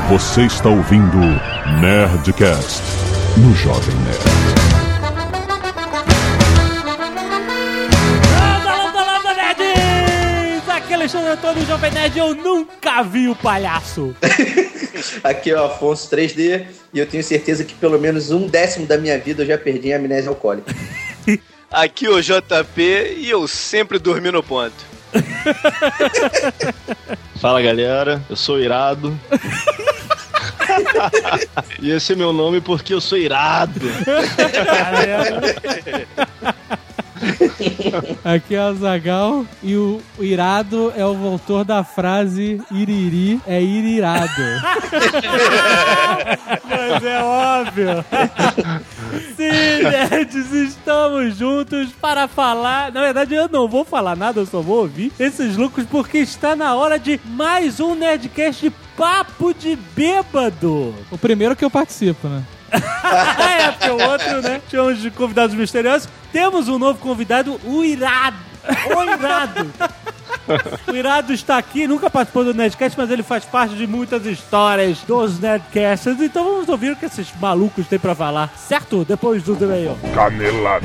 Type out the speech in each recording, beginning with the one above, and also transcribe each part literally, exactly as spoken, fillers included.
Você está ouvindo Nerdcast no Jovem Nerd. Landa, landa, landa, nerds! Aqui é Alexandre Antônio, Jovem Nerd. Eu nunca vi o palhaço. Aqui é o Afonso três D e eu tenho certeza que pelo menos um décimo da minha vida eu já perdi em amnésia alcoólica. Aqui é o J P e eu sempre dormi no ponto. Fala, galera, eu sou irado. E esse é meu nome porque eu sou irado. Aqui é o Azaghal e o, o irado é o voltor da frase iriri é irirado. Mas é óbvio. Sim, nerds, estamos juntos para falar. Na verdade, eu não vou falar nada, eu só vou ouvir esses loucos porque está na hora de mais um Nerdcast de Papo de Bêbado. O primeiro que eu participo, né? É, porque o outro, né? Chamamos de convidados misteriosos. Temos um novo convidado, o Irado. O Irado. O Irado está aqui, nunca participou do Nerdcast, mas ele faz parte de muitas histórias dos Nerdcasts. Então vamos ouvir o que esses malucos têm pra falar, certo? Depois do e-mail. Canelada.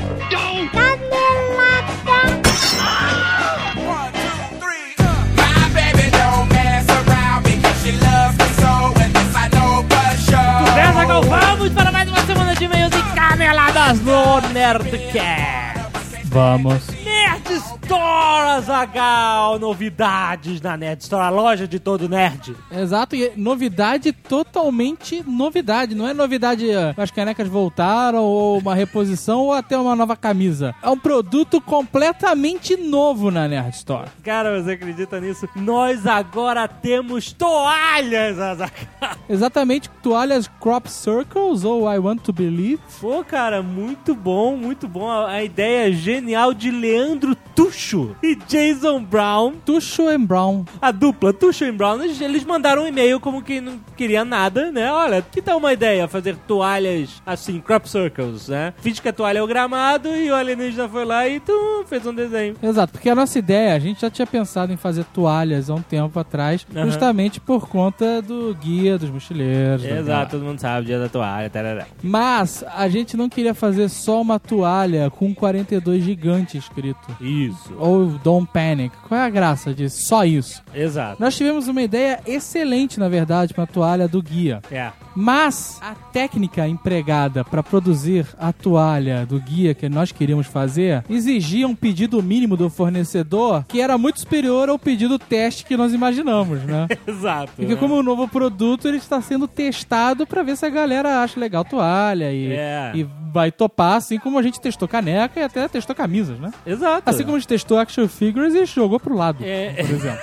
Beleza, Gal? Vamos para mais uma semana de e-mails e caneladas no Nerdcast. Vamos. Nerd Store, Azaghal, novidades na Nerd Store, a loja de todo nerd. Exato, e novidade totalmente novidade. Não é novidade, as canecas voltaram, ou uma reposição, ou até uma nova camisa. É um produto completamente novo na Nerd Store. Cara, você acredita nisso? Nós agora temos toalhas, Azaghal. Exatamente, toalhas Crop Circles ou I Want to Believe. Pô, cara, muito bom, muito bom. A, a ideia genial de Leandro Tucho e Jason Brown. Tucho and Brown. A dupla Tucho and Brown, eles, eles mandaram um e-mail como que não queria nada, né? Olha, que tal uma ideia? Fazer toalhas assim, crop circles, né? Finge que a toalha é o gramado e o alienígena foi lá e tu fez um desenho. Exato, porque a nossa ideia, a gente já tinha pensado em fazer toalhas há um tempo atrás, uhum. justamente por conta do guia dos mochileiros. Exato, todo mundo sabe, o dia da toalha, tarará. Mas a gente não queria fazer só uma toalha com quarenta e dois gigante escrito. Isso. Ou Don't Panic. Qual é a graça disso? Só isso. Exato. Nós tivemos uma ideia excelente, na verdade, para a toalha do guia. É. Mas a técnica empregada para produzir a toalha do guia que nós queríamos fazer exigia um pedido mínimo do fornecedor que era muito superior ao pedido teste que nós imaginamos, né? Exato. Porque né? como um novo produto, ele está sendo testado para ver se a galera acha legal a toalha e, é. e vai topar, assim como a gente testou caneca e até testou camisas, né? Exato. Assim como a gente testou action figures e jogou pro lado, é. por exemplo.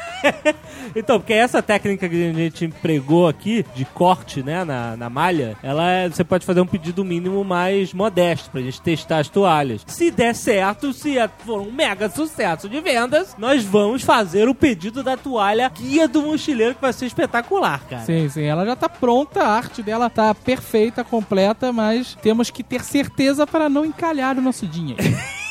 Então, porque essa técnica que a gente empregou aqui, de corte, né, na, na malha, ela é, você pode fazer um pedido mínimo mais modesto pra gente testar as toalhas. Se der certo, se for um mega sucesso de vendas, nós vamos fazer o pedido da toalha Guia do Mochileiro, que vai ser espetacular, cara. Sim, sim, ela já tá pronta, a arte dela tá perfeita, completa, mas temos que ter certeza para não encalhar o nosso dinheiro.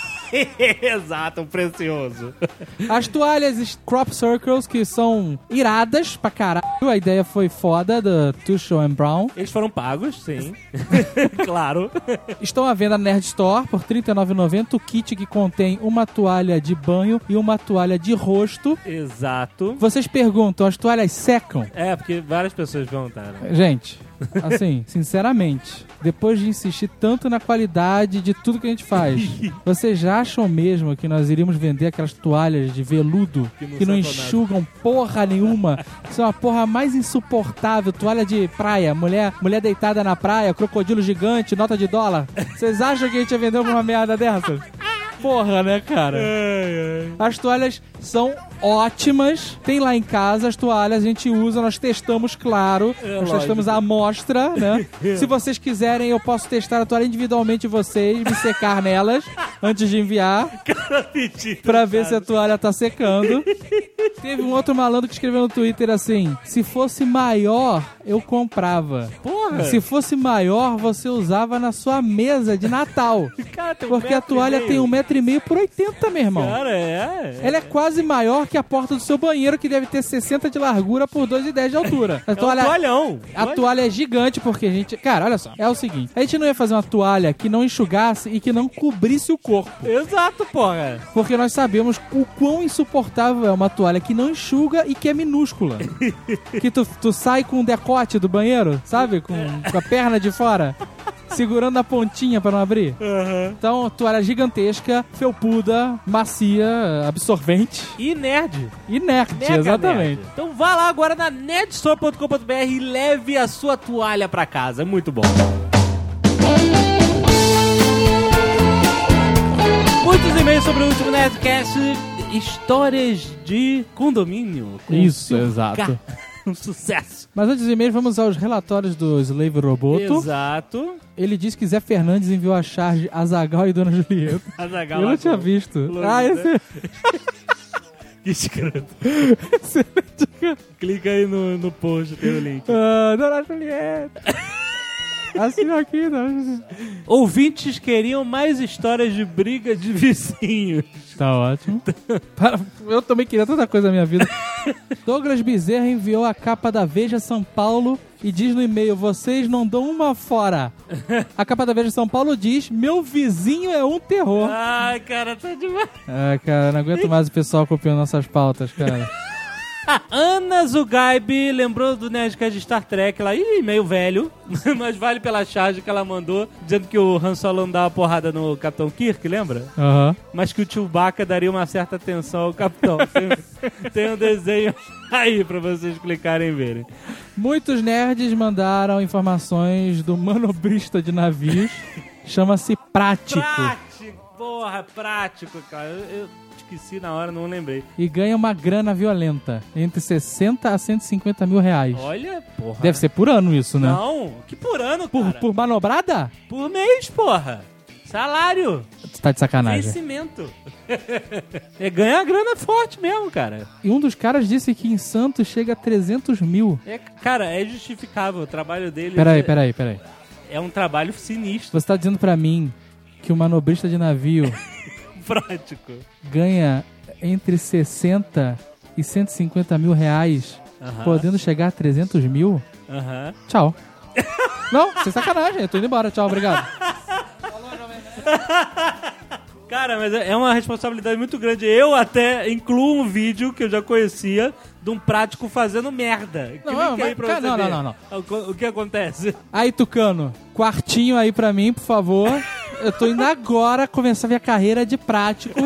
Exato, precioso. As toalhas Crop Circles, que são iradas pra caralho. A ideia foi foda, da Tucho and Brown. Eles foram pagos, sim. Claro. Estão à venda na Nerd Store por trinta e nove reais e noventa centavos. O kit que contém uma toalha de banho e uma toalha de rosto. Exato. Vocês perguntam, as toalhas secam? É, porque várias pessoas perguntaram. Gente, assim, sinceramente, depois de insistir tanto na qualidade de tudo que a gente faz, vocês já acham mesmo que nós iríamos vender aquelas toalhas de veludo que não, que não enxugam nada. Porra nenhuma, que são a porra mais insuportável, toalha de praia, mulher, mulher deitada na praia, crocodilo gigante, nota de dólar? Vocês acham que a gente ia vender uma merda dessas? Porra, né, cara? Ai, ai. As toalhas são ótimas. Tem lá em casa as toalhas, a gente usa, nós testamos, claro. É, nós lógico. Testamos a amostra, né? Se vocês quiserem, eu posso testar a toalha individualmente de vocês, me secar nelas antes de enviar. Cara, mentira, pra ver cara. Se a toalha tá secando. Teve um outro malandro que escreveu no Twitter assim: se fosse maior, eu comprava. Porra! Se fosse maior, você usava na sua mesa de Natal. Cara, tem um Porque a metro e toalha meio. tem um metro e meio por oitenta, meu irmão. Cara, é. Ela é quase maior que a porta do seu banheiro, que deve ter sessenta de largura por dois e dez de altura. A É um toalha, toalhão. a toalha é gigante porque a gente... Cara, olha só. É o seguinte. A gente não ia fazer uma toalha que não enxugasse e que não cobrisse o corpo. Exato, porra. Porque nós sabemos o quão insuportável é uma toalha que não enxuga e que é minúscula. Que tu, tu sai com o decote do banheiro, sabe? Com, com a perna de fora. Segurando a pontinha pra não abrir. Uhum. Então, toalha gigantesca, felpuda, macia, absorvente E nerd. e nerd, Mega exatamente. nerd. Então vá lá agora na nerdstore ponto com ponto b r e leve a sua toalha pra casa. É muito bom. Muitos e-mails sobre o último Nerdcast. Histórias de condomínio. com Isso, Silvio exato. K. Um sucesso. Mas antes dos e-mails, vamos aos relatórios do Slave Roboto. Exato. Ele diz que Zé Fernandes enviou a charge Azaghal e Dona Julieta. Azaghal Eu não tinha Lagoa. visto. Longe, Ah, né? esse... Que escroto. Clica aí no, no post, tem o link. Ah, Dona Julieta. Assina aqui, Dona Julieta. Ouvintes queriam mais histórias de briga de vizinhos. Tá ótimo. Para- Eu também queria tanta coisa na minha vida. Douglas Bezerra enviou a capa da Veja São Paulo e diz no e-mail: vocês não dão uma fora. A capa da Veja São Paulo diz: meu vizinho é um terror. Ai, cara, tá demais. Ah, cara, não aguento mais o pessoal copiando nossas pautas, cara. Ana Zugaib lembrou do Nerdcast de Star Trek lá, ih, meio velho, mas vale pela charge que ela mandou, dizendo que o Han Solo não dá uma porrada no Capitão Kirk, lembra? Aham. Mas que o Chewbacca daria uma certa atenção ao Capitão. Tem, tem um desenho aí pra vocês clicarem e verem. Muitos nerds mandaram informações do manobrista de navios. Chama-se Prático. Prático, porra, prático, cara. Eu, eu esqueci na hora, não lembrei. E ganha uma grana violenta. Entre sessenta a cento e cinquenta mil reais. Olha, porra. Deve ser por ano isso, né? Não, que por ano, Por, cara. por manobrada? Por mês, porra. Salário. Tu tá de sacanagem. Vencimento. É, ganha grana forte mesmo, cara. E um dos caras disse que em Santos chega a trezentos mil. É, cara, é justificável. O trabalho dele Peraí, é, peraí, peraí. é um trabalho sinistro, Você tá dizendo pra mim que o manobrista de navio prático. ganha entre sessenta e cento e cinquenta mil reais, Aham. podendo chegar a trezentos mil? Aham. Tchau. Não, sem sacanagem. Eu tô indo embora. Tchau, obrigado. Cara, mas é uma responsabilidade muito grande. Eu até incluo um vídeo que eu já conhecia de um prático fazendo merda. Que Não, link mas- aí pra cara, você não, ver. não, não, O, o que acontece? Aí, Tucano, quartinho aí pra mim, por favor. Eu tô indo agora começar minha carreira de prático.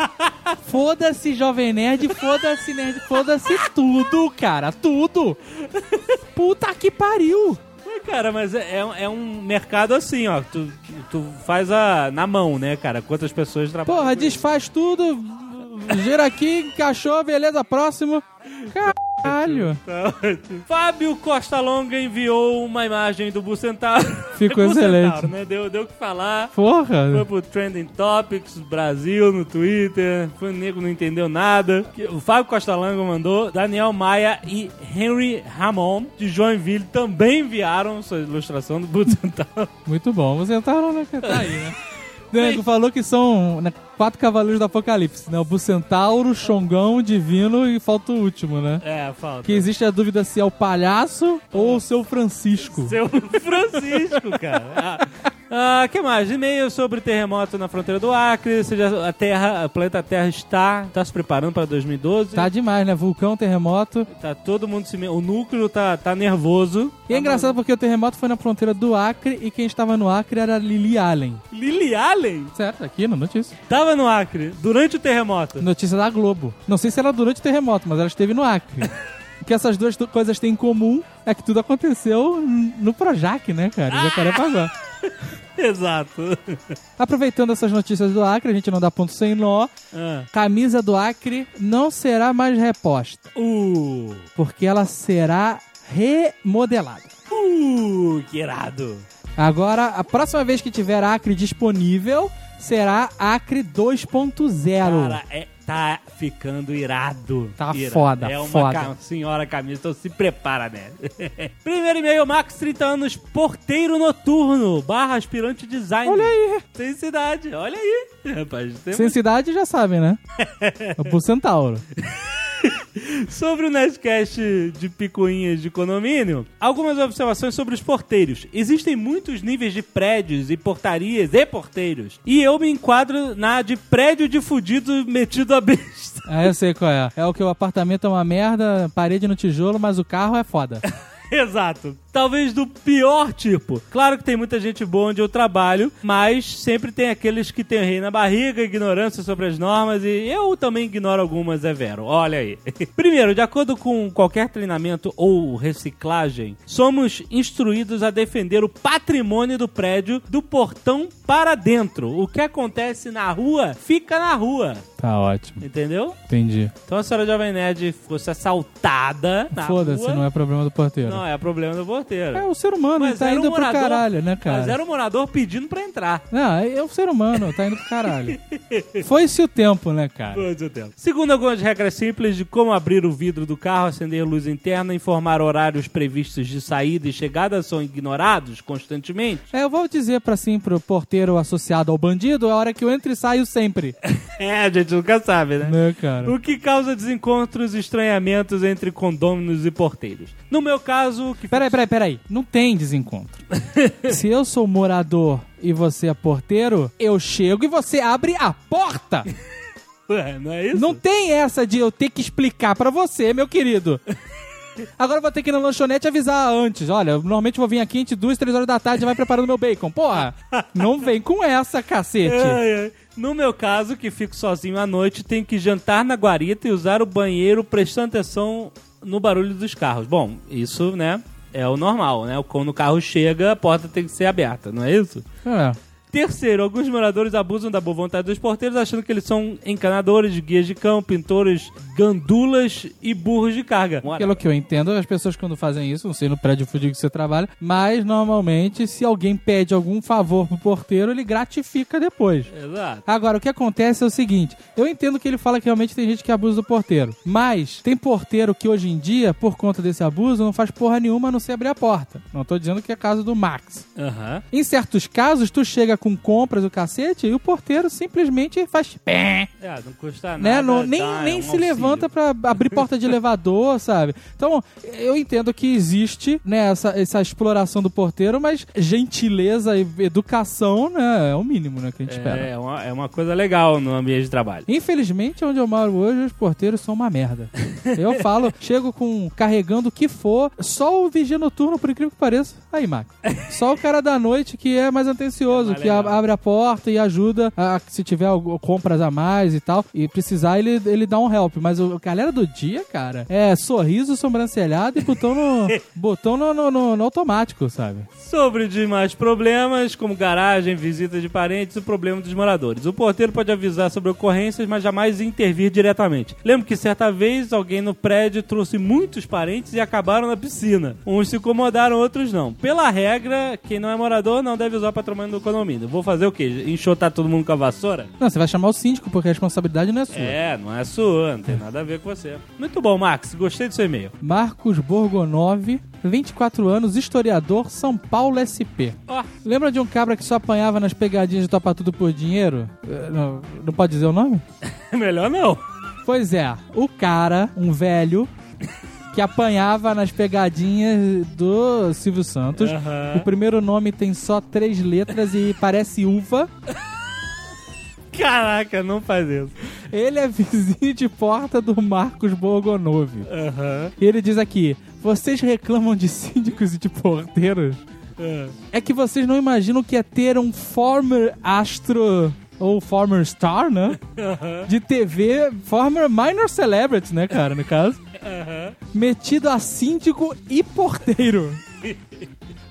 Foda-se, Jovem Nerd, foda-se, nerd, foda-se tudo, cara, tudo. Puta que pariu. Ué, cara, mas é, é um- é um mercado assim, ó. Tu, tu faz a, na mão, né, cara? Quantas pessoas trabalham. Porra, com isso. desfaz tudo, gira aqui, encaixou, beleza, próximo. Caralho. Tá ótimo. Fábio Costa Longa enviou uma imagem do Bucentauro. Ficou É Bucentauro, excelente. né? Deu, deu o que falar. Porra. Foi pro Trending Topics Brasil no Twitter. Foi o nego, não entendeu nada. O Fábio Costa Longa mandou. Daniel Maia e Henry Ramon de Joinville também enviaram sua ilustração do Bucentauro. Muito bom, você tá, né? Tá aí, né? Nego falou que são né, quatro cavaleiros do Apocalipse, né? O Bucentauro, Xongão, Divino e falta o último, né? É, falta. Que existe a dúvida se é o palhaço ou o seu Francisco. Seu Francisco, cara. Ah, ah, que mais? E-mail sobre terremoto na fronteira do Acre. Ou seja, a Terra, o planeta Terra está, está se preparando para dois mil e doze. Tá demais, né? Vulcão, terremoto. Tá todo mundo se... me- O núcleo tá, tá nervoso. E é engraçado porque o terremoto foi na fronteira do Acre e quem estava no Acre era Lily Allen. Lily Allen Certo, aqui na notícia. tava no Acre durante o terremoto. Notícia da Globo. Não sei se era durante o terremoto, mas ela esteve no Acre. O que essas duas tu- coisas têm em comum é que tudo aconteceu n- no Projac, né, cara? Em Jacarepaguá. Exato. Aproveitando essas notícias do Acre, a gente não dá ponto sem nó. Ah. Camisa do Acre não será mais reposta, Uh, porque ela será remodelada. uh, que irado. Agora, a próxima vez que tiver Acre disponível, será Acre dois ponto zero. Cara, é tá ficando irado. Tá Irado. foda, É uma foda. ca- senhora camisa, então se prepara, né? Primeiro e-mail, Max, trinta anos, porteiro noturno, barra aspirante design. Olha aí. Sem cidade, olha aí. Rapaz, tem Sem cidade já sabem, né? É pro Centauro. Sobre o Nerdcast de picuinhas de condomínio, algumas observações sobre os porteiros. Existem muitos níveis de prédios e portarias e porteiros. E eu me enquadro na de prédio de fudido metido a besta. Ah, eu sei qual é. É o que o apartamento é uma merda, parede no tijolo, mas o carro é foda. Exato. Talvez do pior tipo. Claro que tem muita gente boa onde eu trabalho, mas sempre tem aqueles que tem rei na barriga, ignorância sobre as normas, e eu também ignoro algumas, é vero. Olha aí. Primeiro, de acordo com qualquer treinamento ou reciclagem, somos instruídos a defender o patrimônio do prédio do portão para dentro. O que acontece na rua, fica na rua. Tá ótimo. Entendeu? Entendi. Então a senhora Jovem Nerd fosse assaltada na Foda-se, rua, não é problema do porteiro. não é problema do porteiro. É o ser humano, ele Mas tá era indo um pro morador- caralho, né, cara? Mas era o morador pedindo pra entrar. Não, é o ser humano, tá indo pro caralho. Foi-se o tempo, né, cara? Muito tempo. Segundo algumas regras simples de como abrir o vidro do carro, acender luz interna, informar horários previstos de saída e chegada são ignorados constantemente. É, eu vou dizer pra sim, pro porteiro associado ao bandido, é a hora que eu entro e saio sempre. É, a gente nunca sabe, né? Né, cara? O que causa desencontros e estranhamentos entre condôminos e porteiros. No meu caso... que Peraí, peraí, peraí. Não tem desencontro. Se eu sou morador e você é porteiro, eu chego e você abre a porta. Ué, não é isso? Não tem essa de eu ter que explicar pra você, meu querido. Agora eu vou ter que ir na lanchonete avisar antes. Olha, eu normalmente vou vir aqui entre duas, três horas da tarde e vai preparando meu bacon. Porra, não vem com essa, cacete. Ai, ai. No meu caso, que fico sozinho à noite, tenho que jantar na guarita e usar o banheiro prestando atenção no barulho dos carros. Bom, isso, né, é o normal, né? Quando o carro chega, a porta tem que ser aberta, não é isso? É. Terceiro, alguns moradores abusam da boa vontade dos porteiros achando que eles são encanadores, guias de cão, pintores, gandulas e burros de carga. Pelo que eu entendo, as pessoas quando fazem isso, não sei no prédio fudido que você trabalha, mas normalmente se alguém pede algum favor pro porteiro, ele gratifica depois. Exato. Agora, o que acontece é o seguinte, eu entendo que ele fala que realmente tem gente que abusa do porteiro, mas tem porteiro que hoje em dia, por conta desse abuso, não faz porra nenhuma a não ser abrir a porta. Não tô dizendo que é caso do Max. Aham. Em certos casos, tu chega com compras o cacete e o porteiro simplesmente faz pé, É, não custa nada. né? Não, nem dá, nem é um se auxílio. levanta pra abrir porta de elevador, sabe? Então, eu entendo que existe, né, essa, essa exploração do porteiro, mas gentileza e educação, né, é o mínimo, né, que a gente espera. É, é uma, é uma coisa legal no ambiente de trabalho. Infelizmente, onde eu moro hoje, os porteiros são uma merda. Eu falo, chego com carregando o que for, só o vigia noturno, por incrível que pareça. Aí, Max. Só o cara da noite que é mais atencioso, É mais que a- legal. abre a porta e ajuda a, se tiver algo- compras a mais e tal, e precisar, ele, ele dá um help. Mas o a galera do dia, cara, é sorriso, sobrancelhado e botão no, botão no, no, no- no automático, sabe? Sobre demais problemas, como garagem, visita de parentes e o problema dos moradores. O porteiro pode avisar sobre ocorrências, mas jamais intervir diretamente. Lembro que certa vez alguém no prédio trouxe muitos parentes e acabaram na piscina. Uns se incomodaram, outros não. Pela regra, quem não é morador não deve usar o patrimônio do condomínio. Vou fazer o quê? Enxotar todo mundo com a vassoura? Não, você vai chamar o síndico, porque a responsabilidade não é sua. É, não é sua, não tem nada a ver com você. Muito bom, Max, gostei do seu e-mail. Marcos Borgonov, vinte e quatro anos, historiador, São Paulo S P. Ó, Lembra de um cabra que só apanhava nas pegadinhas de topa tudo por dinheiro? Eh, Não, não pode dizer o nome? melhor não. Pois é, o cara, um velho, que apanhava nas pegadinhas do Silvio Santos. Aham. O primeiro nome tem só três letras e parece uva. Caraca, não faz isso. Ele é vizinho de porta do Marcos Borgonov. Aham. E ele diz aqui, vocês reclamam de síndicos e de porteiros? É. É que vocês não imaginam o que é ter um former astro ou former star, né? De T V, former minor celebrity, né, cara, no caso? Aham. Metido a síndico e porteiro.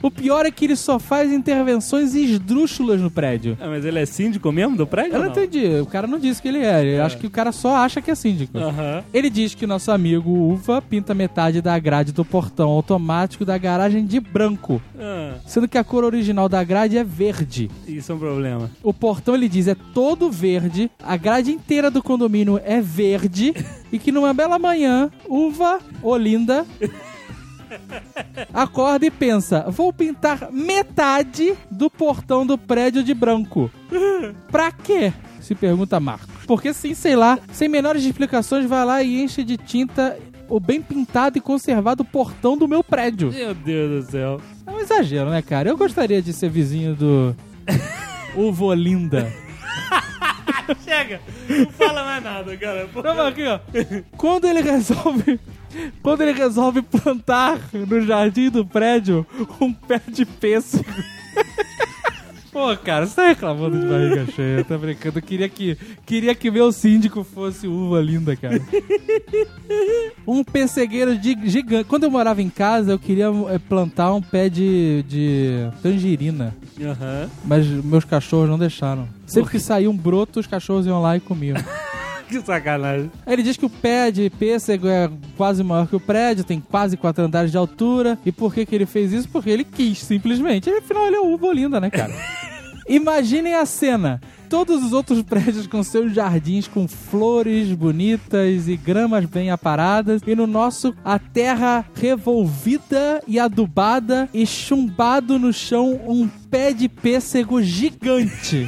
O pior é que ele só faz intervenções esdrúxulas no prédio. Ah, mas ele é síndico mesmo do prédio? Eu ou não entendi. O cara não disse que ele é. Eu É. acho que o cara só acha que é síndico. Aham. Ele diz que nosso amigo Uva pinta metade da grade do portão automático da garagem de branco, Ah, sendo que a cor original da grade é verde. isso é um problema. O portão, ele diz, é todo verde, a grade inteira do condomínio é verde, e que numa bela manhã, Uva, Olinda, acorda e pensa, vou pintar metade do portão do prédio de branco. Pra quê? Se pergunta Marcos. Porque sim, sei lá, sem menores explicações, vai lá e enche de tinta o bem pintado e conservado portão do meu prédio. Meu Deus do céu. É um exagero, né, cara? Eu gostaria de ser vizinho do Uva Olinda. Chega! Não fala mais nada, cara. Vamos aqui, ó. Quando ele resolve... Quando ele resolve plantar no jardim do prédio um pé de pêssego. Pô, cara, você tá reclamando de barriga cheia, tá brincando. Eu queria que, queria que meu síndico fosse Uva Linda, cara. Um pessegueiro de- gigante. Quando eu morava em casa, eu queria é, plantar um pé de, de tangerina. Aham. Mas meus cachorros não deixaram. Sempre que saía um broto, os cachorros iam lá e comiam. Que sacanagem. Aí ele diz que o pé de pêssego é quase maior que o prédio, tem quase quatro andares de altura. E por que que ele fez isso? Porque ele quis, simplesmente. E, afinal, ele é Uva Olinda, né, cara? Imaginem a cena. Todos os outros prédios com seus jardins com flores bonitas e gramas bem aparadas. E no nosso, a terra revolvida e adubada e chumbado no chão um pé de pêssego gigante.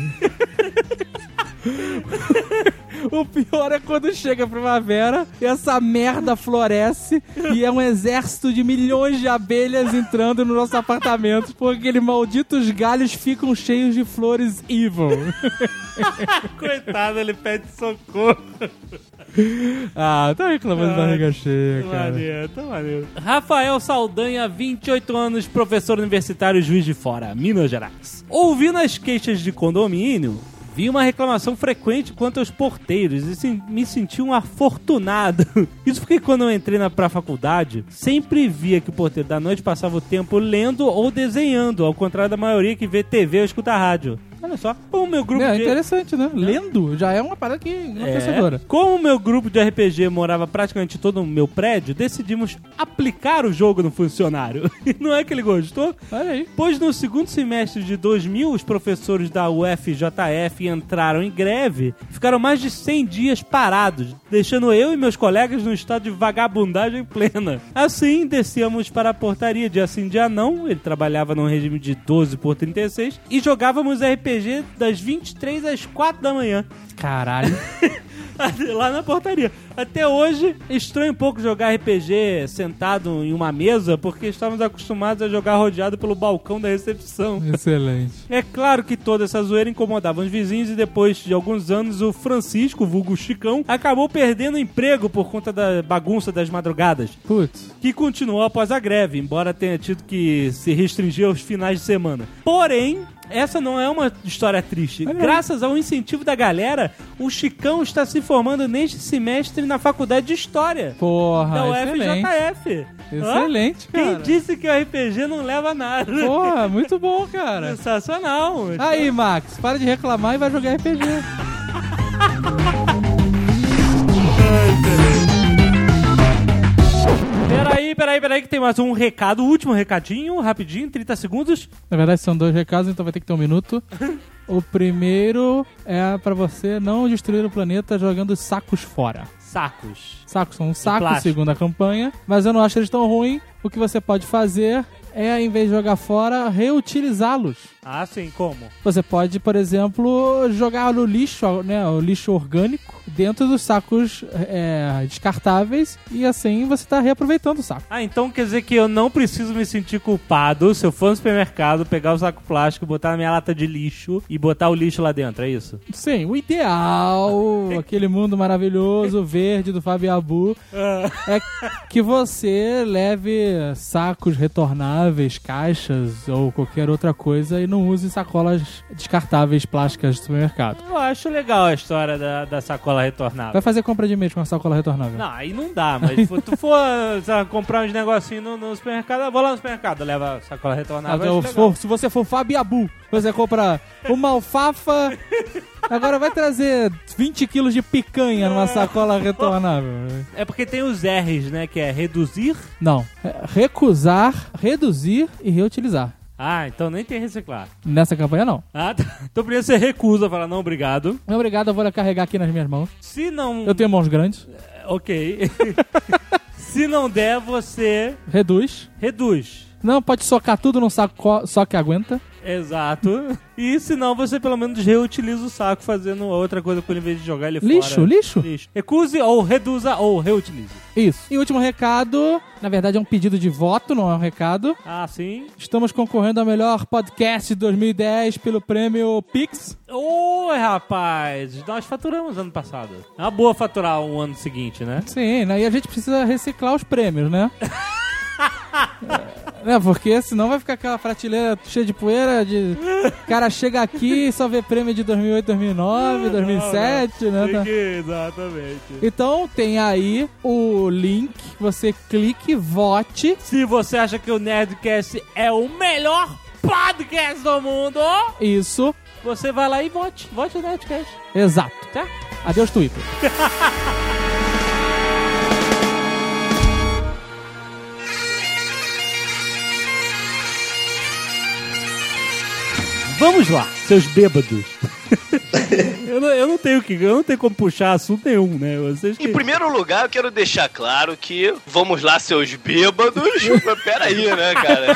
O pior é quando chega a primavera e essa merda floresce e é um exército de milhões de abelhas entrando no nosso apartamento porque aqueles malditos galhos ficam cheios de flores evil. Coitado, ele pede socorro. Ah, tá reclamando de barriga cheia, Tá cara. maneiro, tá maneiro. Rafael Saldanha, vinte e oito anos, professor universitário, Juiz de Fora, Minas Gerais. Ouvindo as queixas de condomínio, vi uma reclamação frequente quanto aos porteiros e sim, me senti um afortunado. Isso porque quando eu entrei na, pra faculdade, sempre via que o porteiro da noite passava o tempo lendo ou desenhando, ao contrário da maioria que vê T V ou escuta rádio. Olha só, o meu grupo É de... interessante, né? Lendo já é uma parada que enlouquecedora. É. Como o meu grupo de R P G morava praticamente todo no meu prédio, decidimos aplicar o jogo no funcionário. E não é que ele gostou? Olha aí. Pois no segundo semestre de dois mil, os professores da U F J F entraram em greve, ficaram mais de cem dias parados, deixando eu e meus colegas no estado de vagabundagem plena. Assim, descíamos para a portaria dia sim, dia não, ele trabalhava num regime de doze por trinta e seis, e jogávamos R P G das vinte e três às quatro da manhã. Caralho. Lá na portaria. Até hoje, estranho um pouco jogar R P G sentado em uma mesa, porque estávamos acostumados a jogar rodeado pelo balcão da recepção. Excelente. É claro que toda essa zoeira incomodava os vizinhos e depois de alguns anos o Francisco, vulgo Chicão, acabou perdendo o emprego por conta da bagunça das madrugadas, Putz. que continuou após a greve, embora tenha tido que se restringir aos finais de semana. Porém, essa não é uma história triste. Olha aí. Graças ao incentivo da galera, o Chicão está se formando neste semestre na Faculdade de História da Porra, U F J excelente. F. Excelente, Hã? Quem cara. disse que o R P G não leva a nada? Porra, muito bom, cara. Sensacional. Aí, Max, para de reclamar e vai jogar R P G. Peraí, peraí, peraí, que tem mais um recado, último recadinho, rapidinho, trinta segundos. Na verdade, são dois recados, então vai ter que ter um minuto. O primeiro é pra você não destruir o planeta jogando sacos fora. Sacos. Sacos são um saco, plástico. segundo a campanha, mas eu não acho eles tão ruins. O que você pode fazer é, em vez de jogar fora, reutilizá-los. Ah, sim, como? Você pode, por exemplo, jogar no lixo, né, o lixo orgânico, dentro dos sacos é, descartáveis, e assim você está reaproveitando o saco. Ah, então quer dizer que eu não preciso me sentir culpado se eu for no supermercado, pegar o saco plástico, botar na minha lata de lixo e botar o lixo lá dentro, é isso? Sim, o ideal, aquele mundo maravilhoso, verde do Fabiabu, é que você leve sacos retornáveis recicláveis, caixas ou qualquer outra coisa e não use sacolas descartáveis plásticas do supermercado. Eu acho legal a história da, da sacola retornável. Vai fazer compra de mês com a sacola retornável? Não, aí não dá, mas se tu for sabe, comprar uns negocinhos no, no supermercado, eu vou lá no supermercado, leva a sacola retornável. Ah, for, se você for Fabiabu, você compra uma alfafa, agora vai trazer vinte quilos de picanha numa sacola retornável. É porque tem os R's, né, que é reduzir. Não, é recusar, reduzir e reutilizar. Ah, então nem tem reciclar. Nessa campanha, não. Ah, tá. Então primeiro você recusa, fala não, obrigado. Não, obrigado, eu vou carregar aqui nas minhas mãos. Se não... Eu tenho mãos grandes. Ok. Se não der, você... Reduz. Reduz. Não, pode socar tudo num saco só que aguenta. Exato. E se não, você pelo menos reutiliza o saco fazendo outra coisa com ele, em vez de jogar ele lixo, fora. Lixo, lixo. Recuse ou reduza ou reutilize. Isso. E último recado, na verdade é um pedido de voto, não é um recado. Ah, sim. Estamos concorrendo ao melhor podcast de dois mil e dez pelo prêmio Pix. Oi, rapaz. Nós faturamos ano passado. É uma boa faturar um ano seguinte, né? Sim, né? E a gente precisa reciclar os prêmios, né? É, porque senão vai ficar aquela prateleira cheia de poeira de... O cara chega aqui e só vê prêmio de dois mil e oito, dois mil e nove, dois mil e sete, né? Tá? Exatamente. Então tem aí o link, você clique, vote. Se você acha que o Nerdcast é o melhor podcast do mundo, isso, você vai lá e vote. Vote no Nerdcast. Exato. Tá? Adeus, Twitter. Vamos lá, seus bêbados. eu, não, eu não tenho que, eu não tenho como puxar assunto nenhum, né? Vocês que... Em primeiro lugar, eu quero deixar claro que vamos lá, seus bêbados. Peraí, né, cara?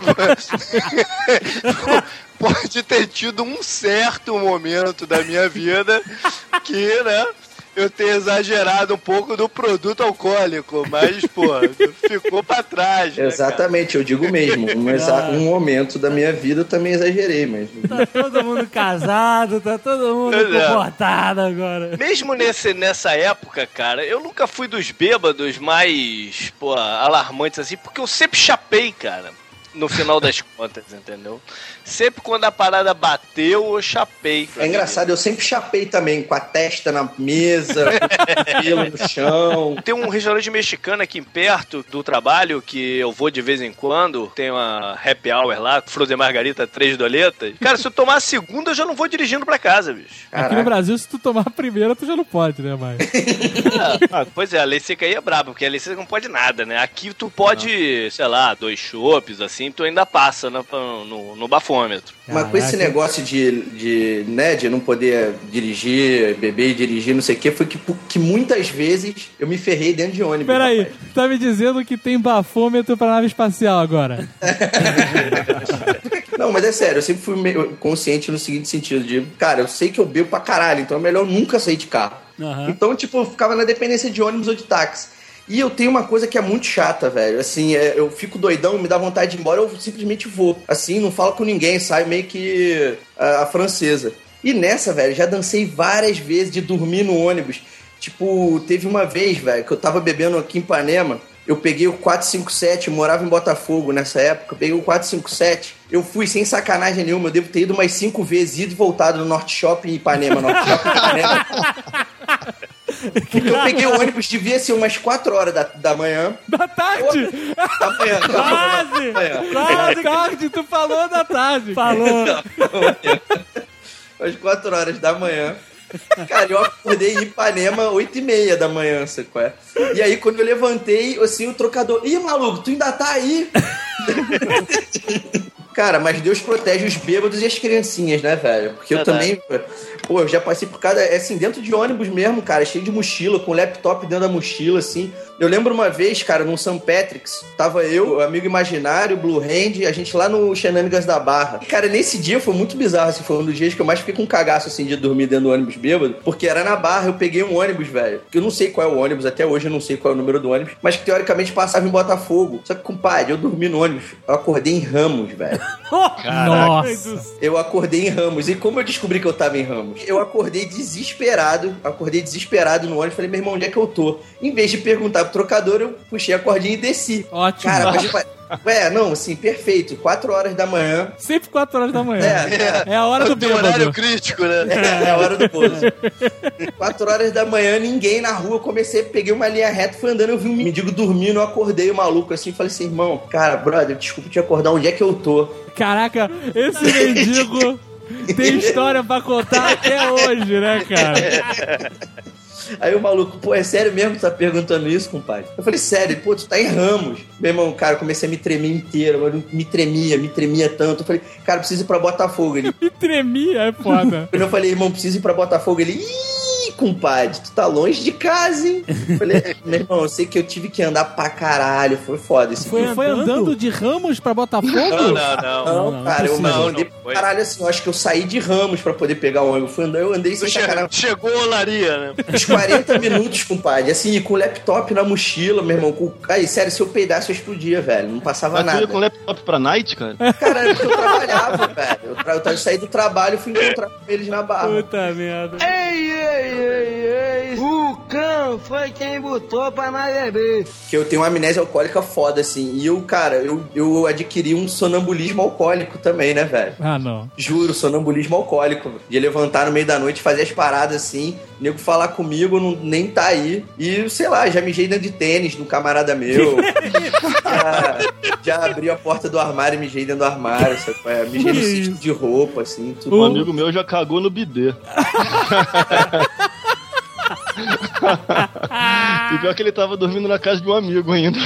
Pode ter tido um certo momento da minha vida que, né, eu tenho exagerado um pouco do produto alcoólico, mas, pô, ficou pra trás. Né, exatamente, cara? Eu digo mesmo. Um, exa- um momento da minha vida eu também exagerei, mas... Tá todo mundo casado, tá todo mundo é. comportado agora. Mesmo nesse, nessa época, cara, eu nunca fui dos bêbados mais, pô, alarmantes assim, porque eu sempre chapei, cara. No final das contas, entendeu? Sempre quando a parada bateu, eu chapei. É engraçado, eu sempre chapei também, com a testa na mesa, com o cabelo no chão. Tem um restaurante mexicano aqui perto do trabalho, que eu vou de vez em quando, tem uma happy hour lá, fruta e margarita, três doletas. Cara, se eu tomar a segunda, eu já não vou dirigindo pra casa, bicho. Caraca. Aqui no Brasil, se tu tomar a primeira, tu já não pode, né, mais? ah, pois é, a lei seca aí é braba, porque a lei seca não pode nada, né? Aqui tu pode, não. sei lá, dois chopes, assim, tu ainda passa no, no, no bafômetro. Mas com esse negócio de, de, né, de não poder dirigir, beber e dirigir, não sei o que, foi que, que muitas vezes eu me ferrei dentro de ônibus. Peraí, rapaz. Tá me dizendo que tem bafômetro pra nave espacial agora? Não, mas é sério, eu sempre fui meio consciente no seguinte sentido, de, cara, eu sei que eu bebo pra caralho, então é melhor nunca sair de carro. Uhum. Então, tipo, eu ficava na dependência de ônibus ou de táxi. E eu tenho uma coisa que é muito chata, velho. Assim, é, eu fico doidão, me dá vontade de ir embora, eu simplesmente vou. Assim, não falo com ninguém, saio meio que a, a francesa. E nessa, velho, já dancei várias vezes de dormir no ônibus. Tipo, teve uma vez, velho, que eu tava bebendo aqui em Ipanema. Eu peguei o quatro cinco sete, eu morava em Botafogo nessa época. Eu peguei o quatro cinco sete. Eu fui sem sacanagem nenhuma. Eu devo ter ido umas cinco vezes, ido e voltado no Norte Shopping em Ipanema. Norte Shopping em Ipanema. Porque eu peguei o ônibus, devia ser umas quatro horas da, da manhã. Da tarde? Eu, da manhã. Quase! Da tarde, tu falou da tarde. Falou. Umas quatro horas da manhã. Cara, eu acordei em Ipanema oito e meia da manhã, sabe qual é? E aí, quando eu levantei, assim, o trocador... Ih, maluco, tu ainda tá aí? Cara, mas Deus protege os bêbados e as criancinhas, né, velho? Porque eu também... Pô, eu já passei por cada... É assim, dentro de ônibus mesmo, cara, cheio de mochila, com laptop dentro da mochila, assim. Eu lembro uma vez, cara, num Saint Patrick's, tava eu, o amigo imaginário, o Blue Hand, a gente lá no Shenanigans da Barra. Cara, nesse dia foi muito bizarro, assim, foi um dos dias que eu mais fiquei com um cagaço, assim, de dormir dentro do ônibus bêbado, porque era na Barra, eu peguei um ônibus, velho, que eu não sei qual é o ônibus, até hoje eu não sei qual é o número do ônibus, mas que teoricamente passava em Botafogo. Só que, compadre, eu dormi no ônibus, eu acordei em Ramos, velho. Nossa! Eu acordei em Ramos, e como eu descobri que eu tava em Ramos? Eu acordei desesperado, acordei desesperado no ônibus, falei, meu irmão, onde é que eu tô? Em vez de perguntar pro trocador, eu puxei a cordinha e desci. Ótimo. Cara, mas, É, não, assim, perfeito. Quatro horas da manhã. Sempre quatro horas da manhã. É, é a hora do Tem bêbado. horário crítico, né? É, é a hora do pouso. Quatro horas da manhã, ninguém na rua. Comecei, peguei uma linha reta, fui andando, eu vi um mendigo dormindo, eu acordei o maluco assim, falei assim, irmão, cara, brother, desculpa te acordar, onde é que eu tô? Caraca, esse mendigo tem história pra contar até hoje, né, cara? Aí o maluco, pô, é sério mesmo que tu tá perguntando isso, compadre? Eu falei, sério, pô, tu tá em Ramos. Meu irmão, cara, eu comecei a me tremer inteiro, eu me tremia, me tremia tanto. Eu falei, cara, preciso ir pra Botafogo. Ele... Me tremia, é foda. Eu falei, irmão, preciso ir pra Botafogo. Ele, ih, compadre, tu tá longe de casa, hein? Eu falei, meu irmão, eu sei que eu tive que andar pra caralho, foi foda. Esse foi, filme. foi andando de Ramos pra Botafogo? Não, não, não. Não, não, cara, não eu não, andei não pra foi. caralho assim, eu acho que eu saí de Ramos pra poder pegar o ônibus. Fui andando, eu andei sem Che- sacanagem. Chegou a olaria, né? Uns quarenta minutos, compadre, assim, com o laptop na mochila, meu irmão. Com... Aí, sério, se eu peidasse, eu explodia, velho. Não passava Mas tu nada. ia com laptop pra night, cara? Cara, era porque eu trabalhava, velho. Eu, tra... eu, tra- eu saí do trabalho e fui encontrar com eles na barra. Puta merda. Ei, ei, ei, ei, o cão foi quem botou pra nós beber. Que eu tenho uma amnésia alcoólica foda, assim. E eu, cara, eu, eu adquiri um sonambulismo alcoólico também, né, velho? Ah, não. Juro, sonambulismo alcoólico. De levantar no meio da noite, fazer as paradas assim, nego falar comigo, não, nem tá aí. E, sei lá, já mijei dentro de tênis de um camarada meu. já, já abri a porta do armário e mijei dentro do armário, sabe? É, mijei no cesto de roupa, assim, tudo. Um amigo meu já cagou no bidê. E pior que ele tava dormindo na casa de um amigo ainda.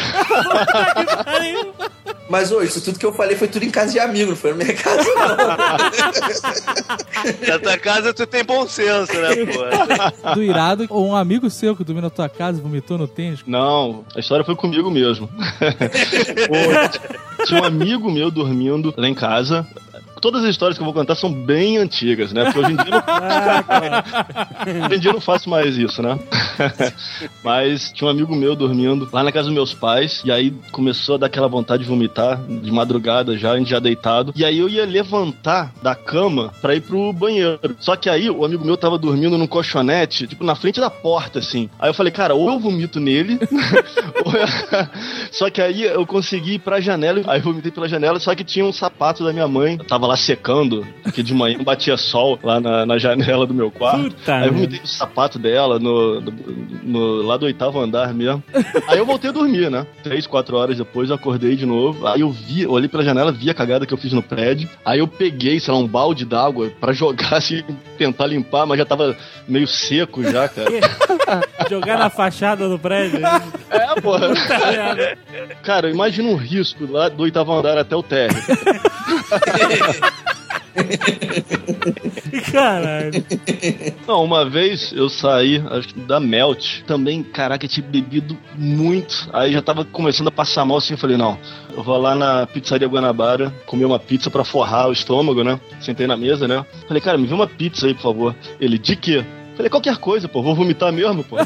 Mas, ô, isso tudo que eu falei foi tudo em casa de amigo, não foi na minha casa, não. Na tua casa tu tem bom senso, né, pô? Do irado, ou um amigo seu que dormiu na tua casa e vomitou no tênis. Não, a história foi comigo mesmo. Pô, tinha um amigo meu dormindo lá em casa. Todas as histórias que eu vou contar são bem antigas, né? Porque hoje em dia eu não, hoje em dia eu não faço mais isso, né? Mas tinha um amigo meu dormindo lá na casa dos meus pais, e aí começou a dar aquela vontade de vomitar, de madrugada já, a gente já deitado. E aí eu ia levantar da cama pra ir pro banheiro. Só que aí o amigo meu tava dormindo num colchonete, tipo, na frente da porta, assim. Aí eu falei, cara, ou eu vomito nele, ou eu... Só que aí eu consegui ir pra janela, aí eu vomitei pela janela, só que tinha um sapato da minha mãe, tava lá secando, porque de manhã batia sol lá na, na janela do meu quarto. Puta aí eu merda. mudei o sapato dela no, no, no- lá do oitavo andar mesmo. Aí eu voltei a dormir, né? Três, quatro horas depois eu acordei de novo. Aí eu vi, eu olhei pela janela, vi a cagada que eu fiz no prédio. Aí eu peguei, sei lá, um balde d'água pra jogar assim, tentar limpar, mas já tava meio seco já, cara. Jogar na fachada do prédio. É, porra. Puta merda. Cara, imagina um risco lá do oitavo andar até o térreo. Caralho. Não, uma vez eu saí, acho que da Melt, também, caraca, eu tinha bebido muito. Aí já tava começando a passar mal assim, eu falei, não, eu vou lá na pizzaria Guanabara comer uma pizza pra forrar o estômago, né? Sentei na mesa, né? Falei, cara, me vê uma pizza aí, por favor. Ele, de quê? Falei, qualquer coisa, pô, vou vomitar mesmo, pô.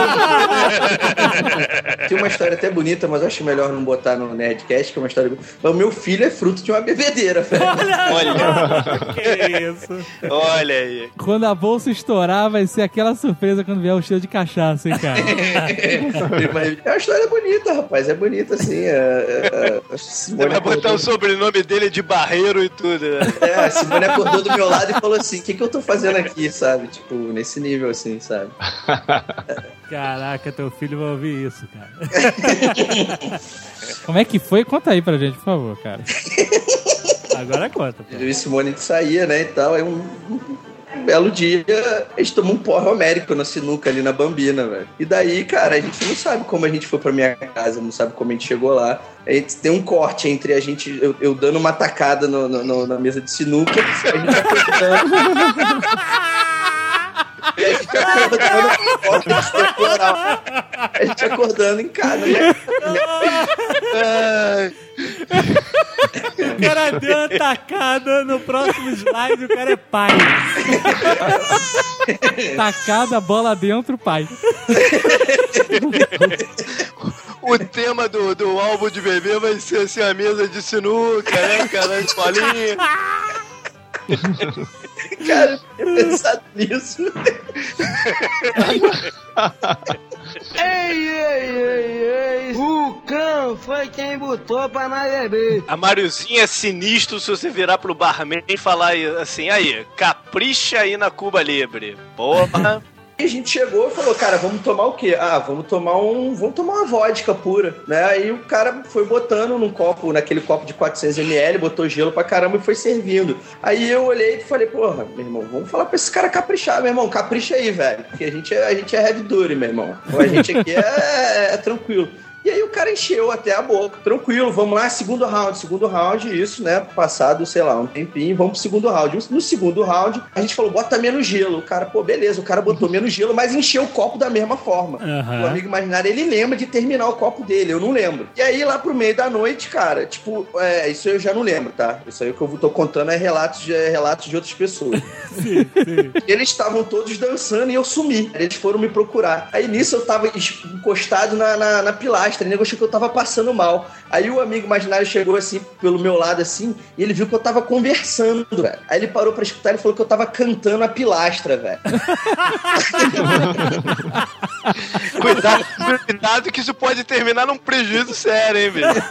Tem uma história até bonita, mas eu acho melhor não botar no Nerdcast, que é uma história... O meu filho é fruto de uma bebedeira, velho. Olha, Que isso? olha aí. Quando a bolsa estourar, vai ser aquela surpresa quando vier o cheiro de cachaça, hein, cara? É uma história bonita, rapaz. É bonita, assim. É, é, a Você Simone vai botar acordou- o sobrenome dele de Barreiro e tudo, né? É, a Simone acordou do meu lado e falou assim, o que, que eu tô fazendo aqui, sabe? Tipo, nesse nível, assim, sabe? Caraca, teu filho vai ouvir isso, cara. Como é que foi? Conta aí pra gente, por favor, cara. Agora conta, pô. Eu e Simone saía, né, e tal. Aí um, um belo dia, a gente tomou um porra homérico na sinuca ali na Bambina, velho. E daí, cara, a gente não sabe como a gente foi pra minha casa, não sabe como a gente chegou lá. A gente tem um corte entre a gente, eu, eu dando uma tacada no, no- no- na mesa de sinuca, a gente acordando. E a gente acordando com corte temporal. A gente acordando em casa, né? O cara deu uma tacada no próximo slide, o cara é pai. Tacada, bola dentro, pai. O tema do, do álbum de bebê vai ser assim, a mesa de sinuca, né, cara? Escolinha. Cara, eu tinha pensado nisso. Ei, ei, ei, ei, o cão foi quem botou pra nós beber. A Mariozinha é sinistro se você virar pro barman e falar assim, aí, capricha aí na Cuba Libre. Porra... E a gente chegou e falou, cara, vamos tomar o quê? Ah, vamos tomar um. Vamos tomar uma vodka pura, né? Aí o cara foi botando num copo, naquele copo de quatrocentos mililitros, botou gelo pra caramba e foi servindo. Aí eu olhei e falei, porra, meu irmão, vamos falar pra esse cara caprichar, meu irmão, capricha aí, velho. Porque a gente é, a gente é heavy duty, meu irmão. A gente aqui é, é, é tranquilo. E aí o cara encheu até a boca, tranquilo, vamos lá, segundo round, segundo round, isso, né, passado, sei lá, um tempinho, vamos pro segundo round. No segundo round, a gente falou, bota menos gelo. O cara, pô, beleza, o cara botou menos gelo, mas encheu o copo da mesma forma. Uhum. O amigo imaginário, ele lembra de terminar o copo dele, eu não lembro. E aí, lá pro meio da noite, cara, tipo, é, isso eu já não lembro, tá? Isso aí que eu tô contando é relatos de, é relatos de outras pessoas. Sim, sim. Eles estavam todos dançando e eu sumi. Eles foram me procurar. Aí, nisso, eu tava encostado na, na, na pilastra. O nego achou que eu tava passando mal. Aí o amigo imaginário chegou assim, pelo meu lado assim, e ele viu que eu tava conversando, velho. Aí ele parou pra escutar e falou que eu tava cantando a pilastra, velho. Cuidado, cuidado que isso pode terminar num prejuízo sério, hein, velho?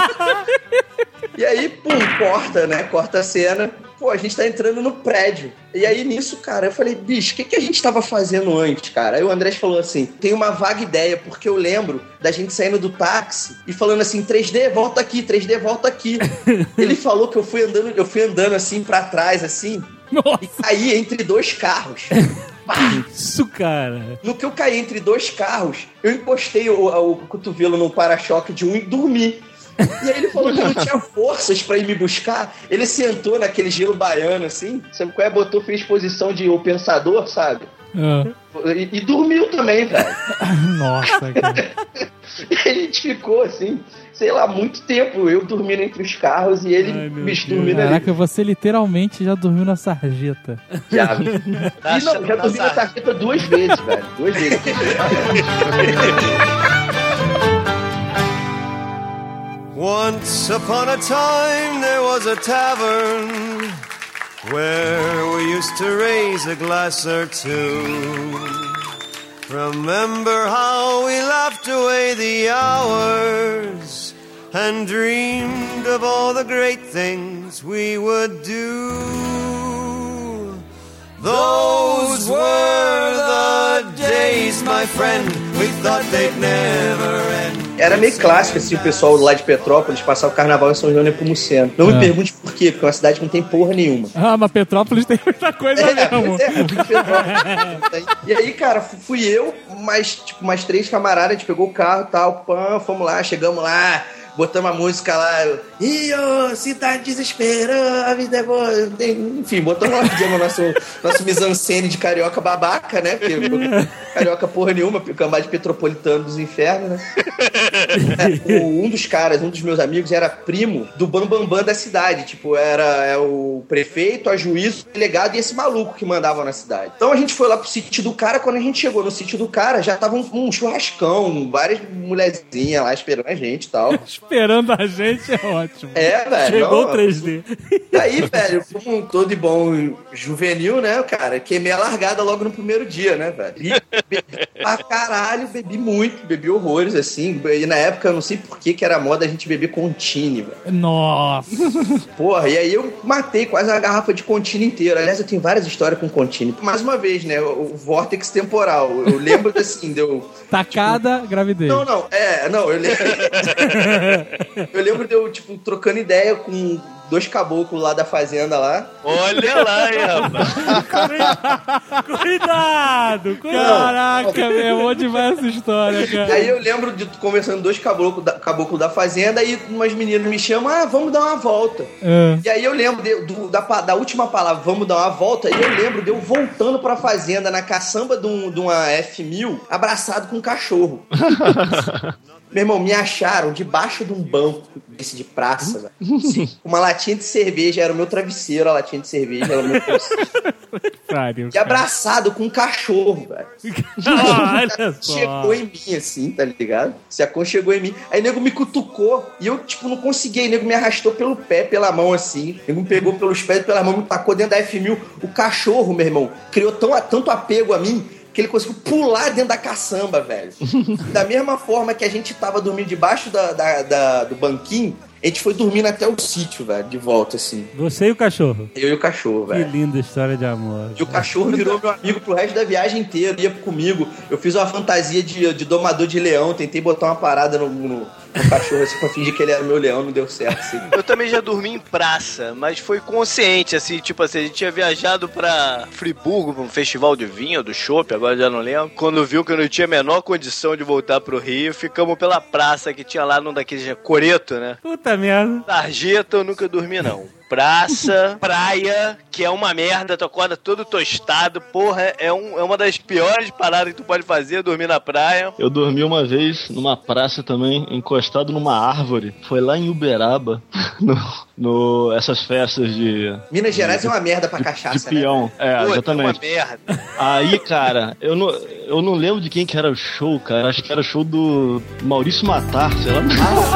E aí, pum, corta, né? Corta a cena. Pô, a gente tá entrando no prédio. E aí, nisso, cara, eu falei, bicho, o que, que a gente tava fazendo antes, cara? Aí o Andrés falou assim, tem uma vaga ideia, porque eu lembro da gente saindo do táxi e falando assim, três D, volta aqui, três D, volta aqui. Ele falou que eu fui andando, eu fui andando assim pra trás, assim, Nossa. E caí entre dois carros. Isso, cara. No que eu caí entre dois carros, eu encostei o, o cotovelo no para-choque de um e dormi. E aí ele falou que não tinha forças pra ir me buscar. Ele sentou naquele gelo baiano, assim, sabe qual é? Botou, fez posição de o pensador, sabe? Uh. E, e dormiu também, velho. Nossa, cara. E a gente ficou, assim, sei lá, muito tempo, eu dormindo entre os carros e ele me dormindo ali. Caraca, você literalmente já dormiu na sarjeta. Já. E não, já dormi na sarjeta duas vezes, velho. Duas vezes. Once upon a time there was a tavern where we used to raise a glass or two. Remember how we laughed away the hours and dreamed of all the great things we would do. Those were the days, my friend, we thought they'd never end. Era meio clássico, assim, o pessoal lá de Petrópolis passar o carnaval em São João Nepomuceno. Não me é. pergunte por quê, porque é uma cidade que não tem porra nenhuma. Ah, mas Petrópolis tem muita coisa é, mesmo. É, é, e aí, cara, fui eu, mais, tipo, mais três camaradas, a gente pegou o carro e tal, pã, fomos lá, chegamos lá, botamos a música lá, Rio, cidade desespero, a vida é boa. Enfim, botamos lá, fizemos nosso, nosso mise-en-scène de carioca babaca, né? Porque carioca porra nenhuma, cambá de petropolitano dos infernos, né? É, o, um dos caras, um dos meus amigos, era primo do bambambam da cidade. Tipo, era é, o prefeito, a juiz, o delegado e esse maluco que mandava na cidade. Então a gente foi lá pro sítio do cara. Quando a gente chegou no sítio do cara, já tava um, um churrascão, várias mulherzinhas lá esperando a gente e tal. Esperando a gente é ótimo. É, velho. Chegou o três D. E aí, velho, como todo e bom juvenil, né, cara, queimei a largada logo no primeiro dia, né, velho? E bebi pra caralho, bebi muito, bebi horrores, assim. E na época, eu não sei por que que era moda a gente beber Contini, velho. Nossa! Porra, e aí eu matei quase uma garrafa de Contini inteira. Aliás, eu tenho várias histórias com Contini. Mais uma vez, né, o vórtex temporal. Eu lembro, assim, deu... Tacada, tipo... gravidez. Não, não, é, não, eu lembro... eu lembro de eu, tipo, trocando ideia com dois caboclos lá da fazenda lá. Olha lá, hein, rapaz. Cuidado, cuidado. Caraca, meu, é bom demais essa história, cara. Aí eu lembro de conversando com dois caboclos da, caboclo da fazenda e umas meninas me chamam, ah, vamos dar uma volta. É. E aí eu lembro de, do, da, da última palavra, vamos dar uma volta, e eu lembro de eu voltando pra fazenda na caçamba de, um, de uma F mil, abraçado com um cachorro. Meu irmão, me acharam debaixo de um banco desse de praça, velho. Uma latinha de cerveja, era o meu travesseiro, a latinha de cerveja, era o meu travesseiro. E abraçado com um cachorro, velho. Olha só. Chegou em mim, assim, tá ligado? Se aconchegou em mim. Aí o nego me cutucou e eu, tipo, não consegui. Aí o nego me arrastou pelo pé, pela mão, assim. O nego me pegou pelos pés e pela mão, me tacou dentro da F mil. O cachorro, meu irmão, criou tão, tanto apego a mim que ele conseguiu pular dentro da caçamba, velho. Da mesma forma que a gente tava dormindo debaixo da, da, da, do banquinho, a gente foi dormindo até o sítio, velho, de volta, assim. Você e o cachorro? Eu e o cachorro, velho. Que linda história de amor. E o cachorro virou meu amigo pro resto da viagem inteira, ia comigo. Eu fiz uma fantasia de, de domador de leão, tentei botar uma parada no, no, no cachorro, assim, pra fingir que ele era meu leão, não deu certo, assim. Eu também já dormi em praça, mas foi consciente, assim, tipo assim, a gente tinha viajado pra Friburgo, pra um festival de vinho, do chopp, agora já não lembro. Quando viu que eu não tinha a menor condição de voltar pro Rio, ficamos pela praça que tinha lá num daqueles coreto, né? Puta merda. Sarjeta eu nunca dormi, não. Praça, praia, que é uma merda, tu acorda todo tostado, porra, é, um, é uma das piores paradas que tu pode fazer, dormir na praia. Eu dormi uma vez numa praça também, encostado numa árvore, foi lá em Uberaba, no, no, essas festas de... Minas Gerais de, é uma merda pra cachaça, de peão. né? É, Pô, exatamente. É uma merda. Aí, cara, eu não, eu não lembro de quem que era o show, cara, acho que era o show do Maurício Matar, sei lá.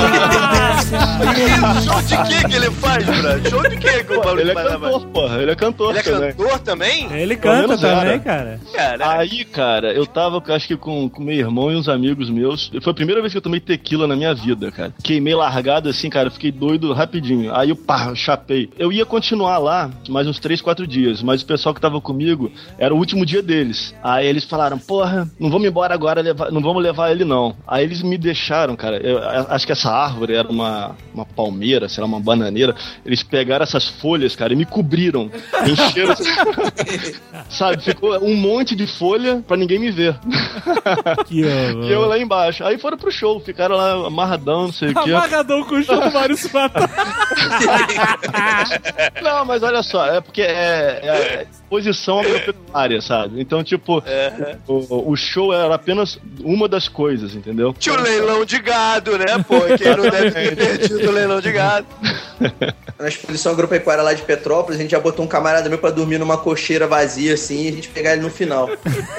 Show de que que ele faz, Brad? Show de que que o Maurício Ele é Matar faz? cantor, porra, ele é cantor Ele é também. cantor também? Ele canta também, era. cara. Cara, Aí, cara, eu tava, acho que com, com meu irmão e uns amigos meus. Foi a primeira vez que eu tomei tequila na minha vida, cara. Queimei largado assim, cara, fiquei doido rapidinho. Aí eu, pá, chapei. Eu ia continuar lá mais uns três, quatro dias, mas o pessoal que tava comigo, era o último dia deles. Aí eles falaram, porra, não vamos embora agora, levar, não vamos levar ele não. Aí eles me deixaram, cara. Eu, acho que essa árvore era uma, uma palmeira, sei lá, uma bananeira. Eles pegaram essas folhas, cara, e me cobriram. Encheram. Sabe, ficou um monte de folha pra ninguém me ver. Que horror. E eu lá embaixo. Aí foram pro show, ficaram lá amarradão, não sei o quê. Amarradão com o show do Maurício Matar. Não, mas olha só, é porque é, é posição agropecuária, sabe? Então, tipo, É. o, o show era apenas uma das coisas, entendeu? tinha o leilão de gado, né, pô? Quem não deve ter perdido o leilão de gado. Na exposição agropecuária lá de Petrópolis, a gente já botou um camarada meu pra dormir numa cocheira vazia, assim, e a gente pegar ele no final.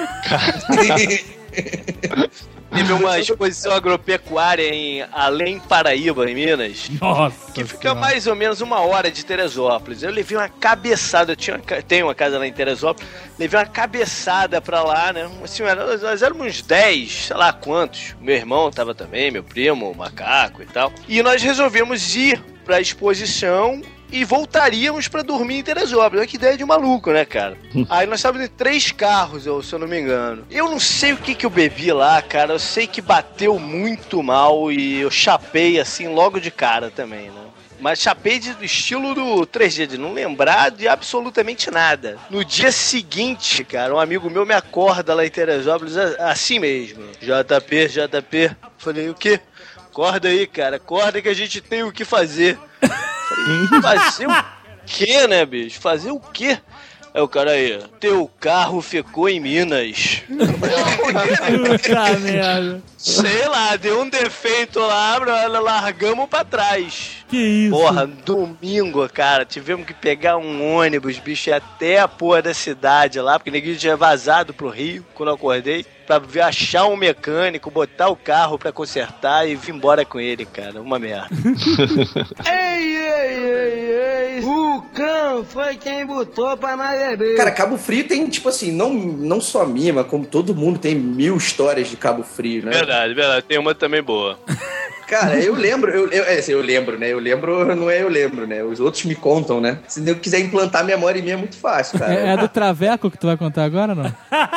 Teve uma exposição agropecuária em Além Paraíba, em Minas. Nossa. Que fica senhora. mais ou menos uma hora de Teresópolis. Eu levei uma cabeçada, eu tinha uma, ca- tenho uma casa lá em Teresópolis, levei uma cabeçada pra lá, né? Assim, nós, nós éramos uns dez, sei lá quantos. Meu irmão tava também, meu primo, o macaco e tal. E nós resolvemos ir pra exposição e voltaríamos pra dormir em Teresópolis. Olha que ideia de maluco, né, cara? Aí nós estávamos em três carros, eu, se eu não me engano. Eu não sei o que que eu bebi lá, cara. Eu sei que bateu muito mal e eu chapei assim logo de cara também, né? Mas chapei de, do estilo do três G, de não lembrar de absolutamente nada. No dia seguinte, cara, um amigo meu me acorda lá em Teresópolis assim mesmo. J P, J P. Falei, o quê? Acorda aí, cara. Acorda que a gente tem o que fazer. Falei, fazer o quê, né, bicho? Fazer o quê? Aí o cara aí, teu carro ficou em Minas. Puta merda. Sei lá, deu um defeito lá, largamos pra trás. Que isso? Porra, domingo, cara, tivemos que pegar um ônibus, bicho, até a porra da cidade lá, porque ninguém tinha vazado pro Rio quando eu acordei, pra ver, achar um mecânico, botar o carro pra consertar e vir embora com ele, cara. Uma merda. Ei, ei, ei, ei, o cão foi quem botou pra nós beber. Cara, Cabo Frio tem, tipo assim, não, não só minha, mas como todo mundo tem mil histórias de Cabo Frio, né? Verdade, verdade. Tem uma também boa. Cara, eu lembro, eu, eu, é, assim, eu lembro, né? Eu lembro, não é eu lembro, né? Os outros me contam, né? Se eu quiser implantar memória em mim é muito fácil, cara. É, é do Traveco que tu vai contar agora, não?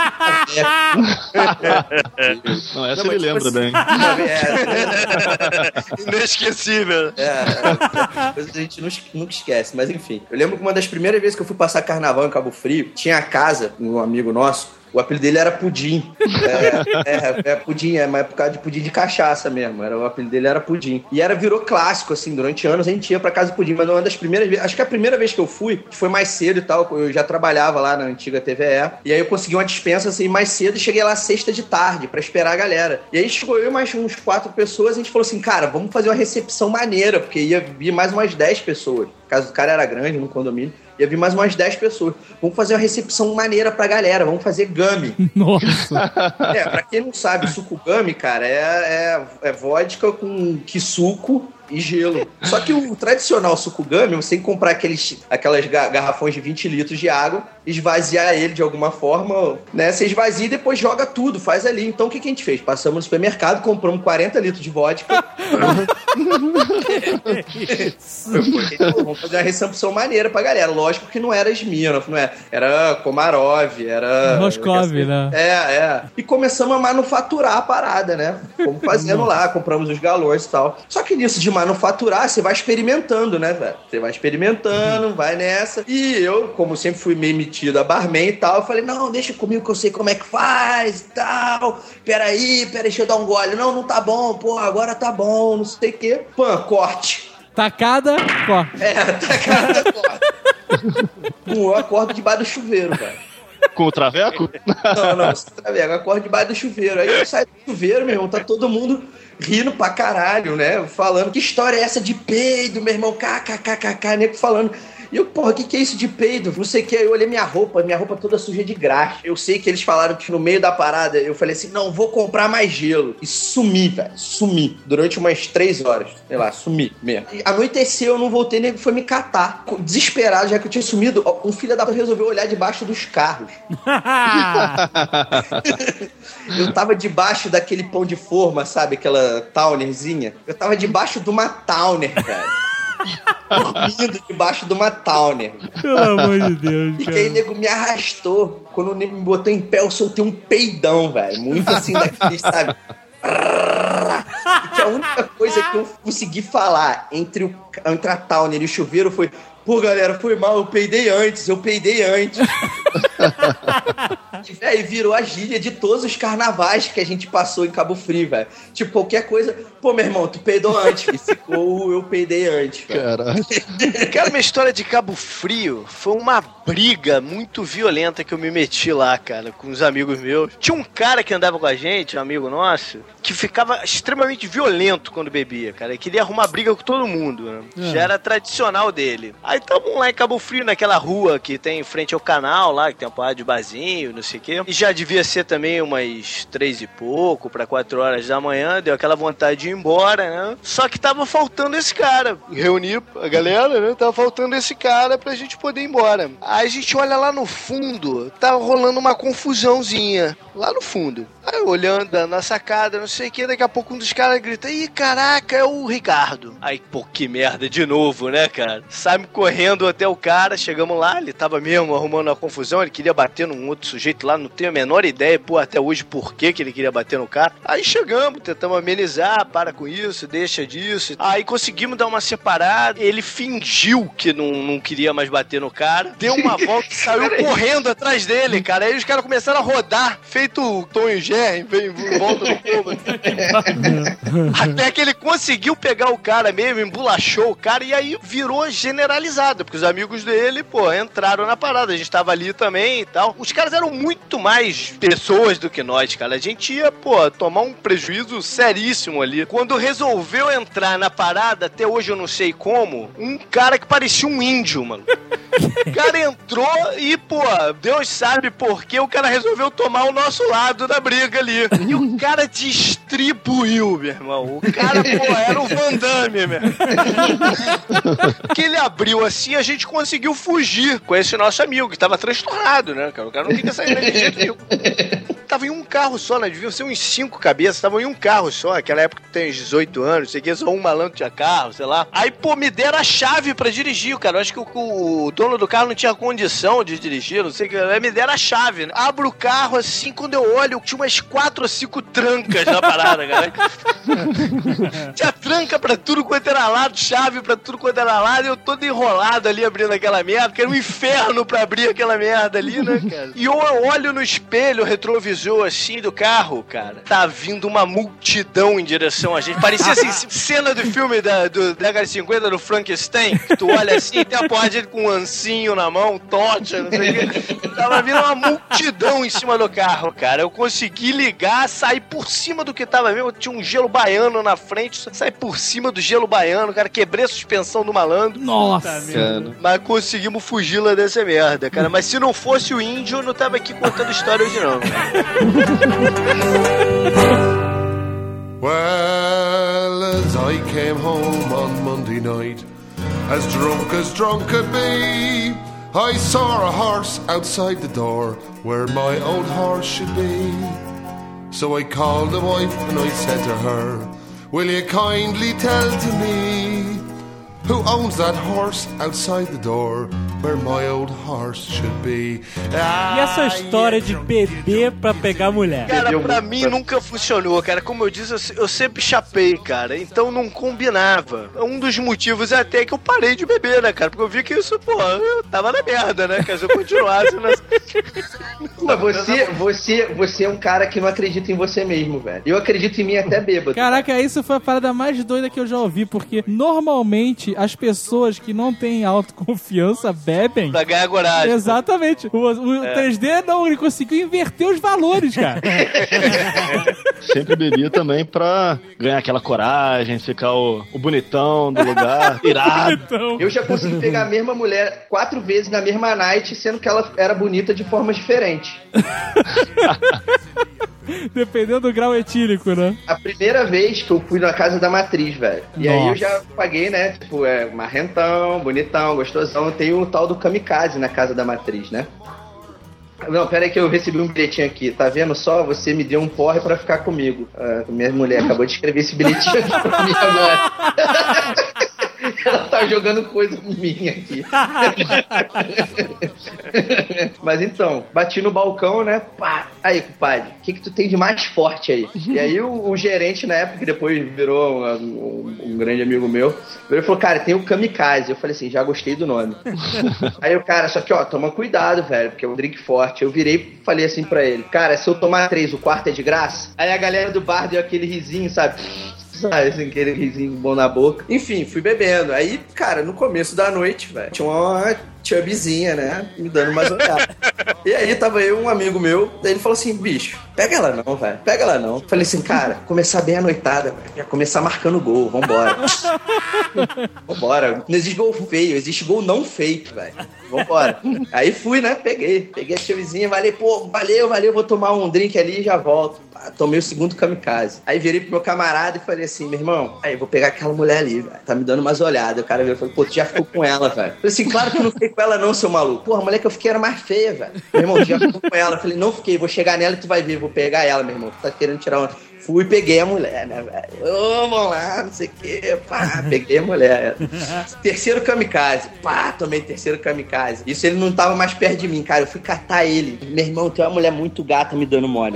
Não, essa Não, ele mas, lembra tipo bem. É, Inesquecível. é, coisa que a gente nunca nunca esquece, mas enfim. Eu lembro que uma das primeiras vezes que eu fui passar carnaval em Cabo Frio, tinha a casa, um amigo nosso, o apelido dele era Pudim. É, é, é Pudim, é, mas é por causa de pudim de cachaça mesmo. Era, o apelido dele era Pudim. E era, virou clássico, assim, durante anos a gente ia pra casa do Pudim, mas uma das primeiras vezes, acho que a primeira vez que eu fui, que foi mais cedo e tal, eu já trabalhava lá na antiga T V E, e aí eu consegui uma dispensa, assim, mais cedo e cheguei lá sexta de tarde pra esperar a galera. E aí chegou eu e mais uns quatro pessoas, e a gente falou assim, cara, vamos fazer uma recepção maneira, porque ia vir mais umas dez pessoas. O caso do cara era grande, no condomínio. Ia vir mais umas dez pessoas. Vamos fazer uma recepção maneira pra galera. Vamos fazer gummy. Nossa. É, pra quem não sabe, suco gummy, cara, é, é, é vodka com kisuko e gelo. Só que o tradicional Sukugami, você tem que comprar aqueles, aquelas garrafões de vinte litros de água, esvaziar ele de alguma forma, né? Você esvazia e depois joga tudo, faz ali. Então o que, que a gente fez? Passamos no supermercado, compramos quarenta litros de vodka. Vamos fazer uma recepção maneira pra galera. Lógico que não era Smirnoff, não era. Era Komarov, era... Roscoff, né? É, é. E começamos a manufaturar a parada, né? Fomos fazendo lá, compramos os galões e tal. Só que nisso de manufaturar, você vai experimentando, né, velho? Você vai experimentando, vai nessa. E eu, como sempre fui meio metido a barman e tal, eu falei, não, deixa comigo que eu sei como é que faz e tal. Peraí, peraí, deixa eu dar um gole. Não, não tá bom, pô, agora tá bom, não sei o quê. Pã, corte. Tacada, corte. É, tacada, corte. Eu acordo debaixo do chuveiro, velho. Com o traveco? Não, não, sem traveco. Eu acordo debaixo do chuveiro. Aí eu saio do chuveiro, meu irmão, tá todo mundo rindo pra caralho, né? Falando, que história é essa de peido, meu irmão? Kkkk, nego falando. E eu, porra, o que, que é isso de peido? Não sei o que. Eu olhei minha roupa, minha roupa toda suja de graxa. Eu sei que eles falaram que no meio da parada, eu falei assim, não, vou comprar mais gelo. E sumi, velho, sumi. Durante umas três horas, sei lá, sumi mesmo. E anoiteceu, eu não voltei, nego foi me catar. Desesperado, já que eu tinha sumido, um filho da puta resolveu olhar debaixo dos carros. Eu tava debaixo daquele pão de forma, sabe? Aquela Townerzinha. Eu tava debaixo de uma Towner, cara. Dormindo debaixo de uma Towner. Pelo amor de Deus, e cara. aí o nego me arrastou. Quando o nego me botou em pé, eu soltei um peidão, velho. Muito assim daquele, sabe? E que a única coisa que eu consegui falar entre, o, entre a Towner e o chuveiro foi: pô, galera, foi mal, eu peidei antes, eu peidei antes. E, velho, virou a gíria de todos os carnavais que a gente passou em Cabo Frio, velho. Tipo, qualquer coisa, pô, meu irmão, tu peidou antes, filho. Ficou, eu peidei antes, velho. Caralho. Cara, minha história de Cabo Frio foi uma briga muito violenta que eu me meti lá, cara, com uns amigos meus. Tinha um cara que andava com a gente, um amigo nosso, que ficava extremamente violento quando bebia, cara. Ele queria arrumar briga com todo mundo, né? É. Já era tradicional dele. Aí tamo lá em Cabo Frio, naquela rua que tem em frente ao canal lá, que tem uma porrada de barzinho, não sei o quê. E já devia ser também umas três e pouco, pra quatro horas da manhã, deu aquela vontade de ir embora, né? Só que tava faltando esse cara. Reuni a galera, né? Tava faltando esse cara pra gente poder ir embora. Aí a gente olha lá no fundo, tava rolando uma confusãozinha. Lá no fundo. Aí olhando na sacada, não sei o que, daqui a pouco um dos caras grita: ih, caraca, é o Ricardo. Aí, pô, que merda, de novo, né, cara? Saímos correndo até o cara, chegamos lá, ele tava mesmo arrumando uma confusão, ele queria bater num outro sujeito lá, não tenho a menor ideia, pô, até hoje por que que ele queria bater no cara. Aí chegamos, tentamos amenizar, para com isso, deixa disso. Aí conseguimos dar uma separada, ele fingiu que não, não queria mais bater no cara, deu uma volta e saiu correndo atrás dele, cara. Aí os caras começaram a rodar, feito o Tom e Jerry, veio em volta do povo. Até que ele conseguiu pegar o cara mesmo, embolachou o cara, e aí virou generalizado, porque os amigos dele, pô, entraram na parada. A gente tava ali também e tal. Os caras eram muito mais pessoas do que nós, cara. A gente ia, pô, tomar um prejuízo seríssimo ali. Quando resolveu entrar na parada, até hoje eu não sei como, um cara que parecia um índio, mano. O cara entrou e, pô, Deus sabe por que o cara resolveu tomar o nosso lado da briga ali. E o cara distribuiu, meu irmão. O cara, pô, era o Van Damme, meu. Que ele abriu assim, a gente conseguiu fugir com esse nosso amigo, que tava transtornado, né, cara? O cara não queria sair de jeito nenhum. Tava em um carro só, né? Deviam ser uns cinco cabeças, estavam em um carro só. Aquela época tem uns dezoito anos, sei que só um malandro tinha carro, sei lá. Aí, pô, me deram a chave pra dirigir, cara. Eu acho que o, o dono do carro não tinha condição de dirigir, não sei o que. Aí me deram a chave, né? Abro o carro assim, quando eu olho, tinha umas quatro ou cinco trancas na parada, cara. Tinha tranca pra tudo quanto era lado, chave pra tudo quanto era lado, e eu todo enrolado ali abrindo aquela merda, que era um inferno pra abrir aquela merda ali, né, cara? E eu olho no espelho retrovisor assim do carro, cara, tá vindo uma multidão em direção a gente. Parecia assim, cena do filme da do década de cinquenta do Frankenstein, que tu olha assim, tem a porra de com um ancinho na mão, tocha, não sei o que. Tava vindo uma multidão em cima do carro, cara. Eu consegui ligar, sair por cima do que tava mesmo. Tinha um gelo baiano na frente, saí por cima do gelo baiano, cara. Quebrei a suspensão do malandro. Nossa, cara. Mas conseguimos fugir lá dessa merda, cara. Mas se não fosse o índio, eu não tava aqui contando história hoje, não. Well, as I came home on Monday night, as drunk as drunk could be, I saw a horse outside the door where my old horse should be. So I called the wife and I said to her, will you kindly tell to me who owns that horse outside the door where my old horse should be? Ah, e essa história de beber pra pegar mulher? Cara, pra mim nunca funcionou, cara. Como eu disse, eu, eu sempre chapei, cara. Então não combinava. Um dos motivos é até que eu parei de beber, né, cara? Porque eu vi que isso, pô, eu tava na merda, né? Cara, se eu continuasse nessa... Mas você, você, você é um cara que não acredita em você mesmo, velho. Eu acredito em mim até bêbado. Caraca, isso foi a parada mais doida que eu já ouvi, porque normalmente as pessoas que não têm autoconfiança bebem pra ganhar coragem. Exatamente. O, o é. três D não, ele conseguiu inverter os valores, cara. Sempre bebia também pra ganhar aquela coragem, ficar o, o bonitão do lugar, irado. Eu já consegui pegar a mesma mulher quatro vezes na mesma night, sendo que ela era bonita de formas diferentes. Dependendo do grau etílico, né? A primeira vez que eu fui na casa da matriz, velho. E Nossa. Aí eu já paguei, né? Tipo, é marrentão, bonitão, gostosão. Tem o tal do kamikaze na casa da matriz, né? Não, pera aí que eu recebi um bilhetinho aqui. Tá vendo só? Você me deu um porre pra ficar comigo. Ah, minha mulher acabou de escrever esse bilhetinho aqui pra mim agora. Ela tá jogando coisa minha aqui. Mas então, bati no balcão, né? Pá. Aí, compadre, o que que tu tem de mais forte aí? E aí o, o gerente, na época, que depois virou um, um, um grande amigo meu, ele falou, cara, tem o kamikaze. Eu falei assim, já gostei do nome. Aí o cara, só que, ó, toma cuidado, velho, porque é um drink forte. Eu virei e falei assim pra ele, cara, se eu tomar três, o quarto é de graça? Aí a galera do bar deu aquele risinho, sabe? Sabe, assim, aquele risinho bom na boca. Enfim, fui bebendo. Aí, cara, no começo da noite, velho, tinha uma chubzinha, né? Me dando umas olhadas. E aí tava eu, um amigo meu, daí ele falou assim, bicho, pega ela não, velho. Pega ela não. Falei assim, cara, começar bem a noitada, velho. Já começar marcando gol, vambora. Vambora. Não existe gol feio, existe gol não feito, velho. Vambora. Aí fui, né? Peguei. Peguei a chubzinha, falei, pô, valeu, valeu, vou tomar um drink ali e já volto. Tomei o segundo kamikaze. Aí virei pro meu camarada e falei assim, meu irmão, aí vou pegar aquela mulher ali, velho. Tá me dando umas olhadas. O cara veio e falou, pô, tu já ficou com ela, velho. Falei assim, claro que eu não fiquei com ela não, seu maluco. Porra, a mulher que eu fiquei era mais feia, velho. Meu irmão, tu já ficou com ela. Eu falei, não fiquei, vou chegar nela e tu vai ver, vou pegar ela, meu irmão. Tu tá querendo tirar uma... Fui e peguei a mulher, né, velho? Ô, vamos lá, não sei o quê. Pá, peguei a mulher. Terceiro kamikaze. Pá, tomei terceiro kamikaze. Isso ele não tava mais perto de mim, cara. Eu fui catar ele. Meu irmão, tem uma mulher muito gata me dando mole,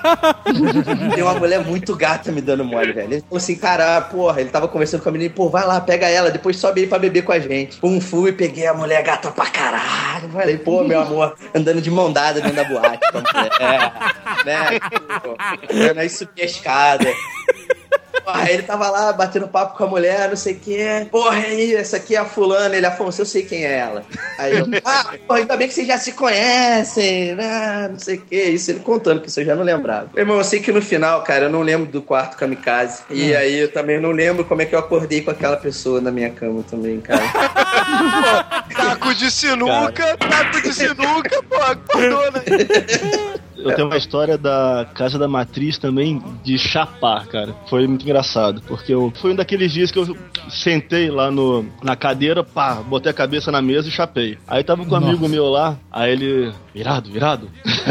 velho. Tem uma mulher muito gata me dando mole, velho. Ele falou assim, cara, porra, ele tava conversando com a menina. Pô, vai lá, pega ela, depois sobe aí pra beber com a gente. Pum, fui e peguei a mulher gata pra caralho. Falei, pô, meu amor, andando de mão dada dentro da boate. Com a mulher. É, né? Pô, aí subi a escada. Aí ele tava lá batendo papo com a mulher, não sei o que. Porra, aí, essa aqui é a fulana. Ele, Afonso, eu sei quem é ela. Aí eu, ah, porra, ainda bem que vocês já se conhecem, né? Não sei o que. Isso ele contando, que isso eu já não lembrava. Meu irmão, eu sei que no final, cara, eu não lembro do quarto kamikaze. E hum. aí eu também não lembro como é que eu acordei com aquela pessoa na minha cama também, cara. Pô, taco de sinuca, cara. taco de sinuca, pô, acordou, né? Eu tenho uma história da Casa da Matriz também de chapar, cara. Foi muito engraçado, porque eu, foi um daqueles dias que eu sentei lá no, na cadeira, pá, botei a cabeça na mesa e chapei. Aí tava com um Nossa. amigo meu lá, aí ele... Irado, irado.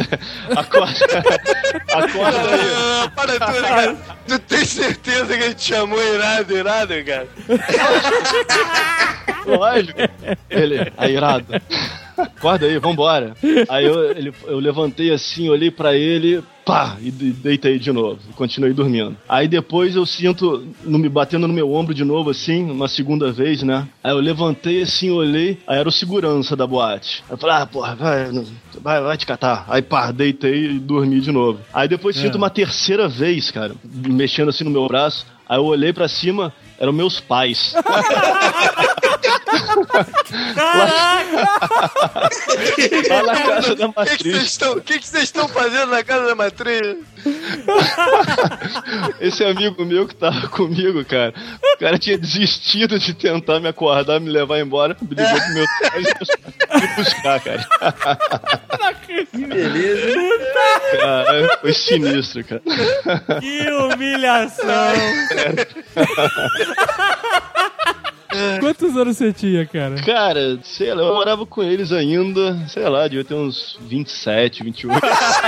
Acorda. Acorda aí. Ah, para tudo, cara. Tu tem certeza que ele te chamou irado, irado, cara? Lógico. Ele, aí, irado. Acorda aí, vambora. Aí eu, ele, eu levantei assim, olhei pra ele, pá, e deitei de novo. Continuei dormindo. Aí depois eu sinto no, me batendo no meu ombro de novo, assim, uma segunda vez, né? Aí eu levantei assim, olhei, aí era o segurança da boate. Aí eu falei, ah, porra, vai, vai, vai te catar. Aí pá, deitei e dormi de novo. Aí depois é. sinto uma terceira vez, cara, mexendo assim no meu braço. Aí eu olhei pra cima, eram meus pais. Lá na casa da matriz. O que vocês estão fazendo na casa da matriz? Esse amigo meu que tava comigo, cara, o cara tinha desistido de tentar me acordar, me levar embora, me ligou pro meu pai e me buscar, cara. Que beleza. Cara, foi sinistro, cara. Que humilhação! Quantos anos você tinha, cara? Cara, sei lá, eu morava com eles ainda, sei lá, devia ter uns vinte e sete, vinte e oito.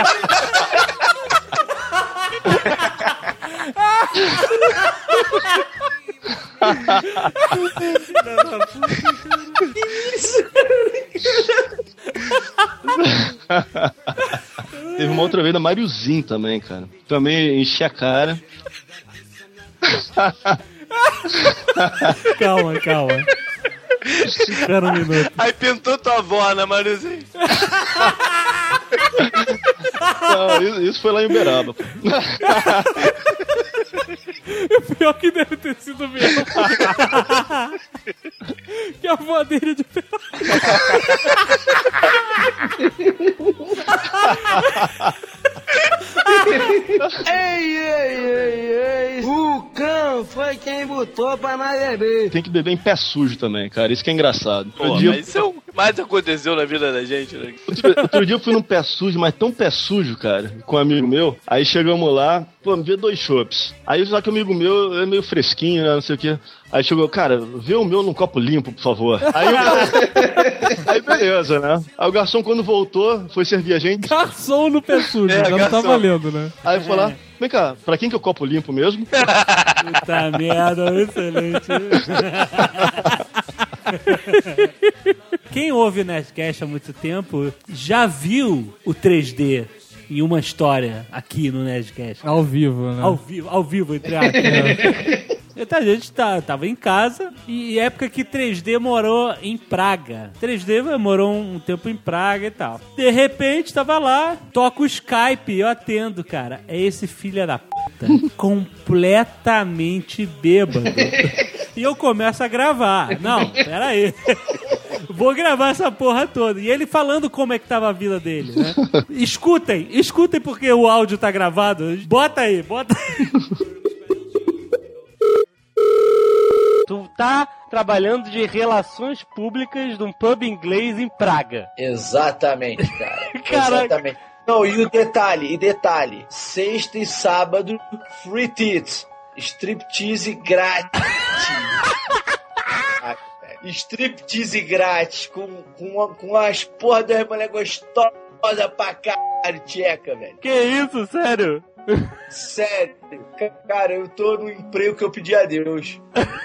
Que isso? Teve uma outra vez da Mariozinho também, cara. Também enchi a cara. Calma, calma. Espera um minuto. Aí pintou tua avó, né, Mariozinho? Não, isso, isso foi lá em Uberaba. Pô. O pior que deve ter sido mesmo. Que a avó dele de Ei, ei, ei, ei. O cão foi quem botou pra nós beber. Tem que beber em pé sujo também, cara. Isso que é engraçado. Pô, Outro dia, mas isso é o que mais aconteceu na vida da gente, né? outro, outro dia eu fui num pé sujo, mas tão pé sujo, cara, com um amigo meu. Aí chegamos lá, pô, me vê dois chopps. Aí só que o amigo meu é meio fresquinho, né, não sei o quê. Aí chegou, cara, vê o meu num copo limpo, por favor. Aí, eu... Aí beleza, né? Aí o garçom, quando voltou, foi servir a gente. Garçom no pé sujo, É, já não tá garçom. valendo, né? Aí foi lá, vem cá, pra quem que é o copo limpo mesmo? Puta merda, excelente. Quem ouve o Nerdcast há muito tempo já viu o três D em uma história aqui no Nerdcast. Ao vivo, né? Ao vivo, ao vivo, entre aspas. Então, a gente tá, tava em casa e época que três D morou em Praga. três D morou um tempo em Praga e tal. De repente, tava lá, toca o Skype, eu atendo, cara. É esse filho da puta, completamente bêbado. E eu começo a gravar. Não, peraí. Vou gravar essa porra toda. E ele falando como é que tava a vida dele, né? Escutem, escutem porque o áudio tá gravado. Bota aí, bota aí. Tu tá trabalhando de relações públicas de um pub inglês em Praga. Exatamente, cara. Caraca. Exatamente. Não, e o detalhe, e detalhe. Sexta e sábado, free tits. Striptease grátis. Striptease grátis. Com, com, com as porra das mulheres gostosas pra caralho, tcheca, velho. Que isso, sério? Sério. Cara, eu tô no emprego que eu pedi a Deus.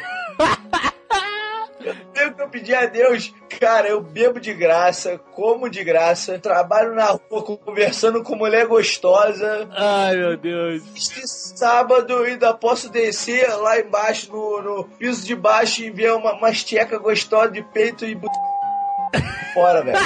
O que eu pedi a Deus, cara, eu bebo de graça, como de graça, trabalho na rua conversando com mulher gostosa. Ai, meu Deus. Este sábado eu ainda posso descer lá embaixo, no, no piso de baixo, e ver uma, umas tchecas gostosas de peito e... fora, velho.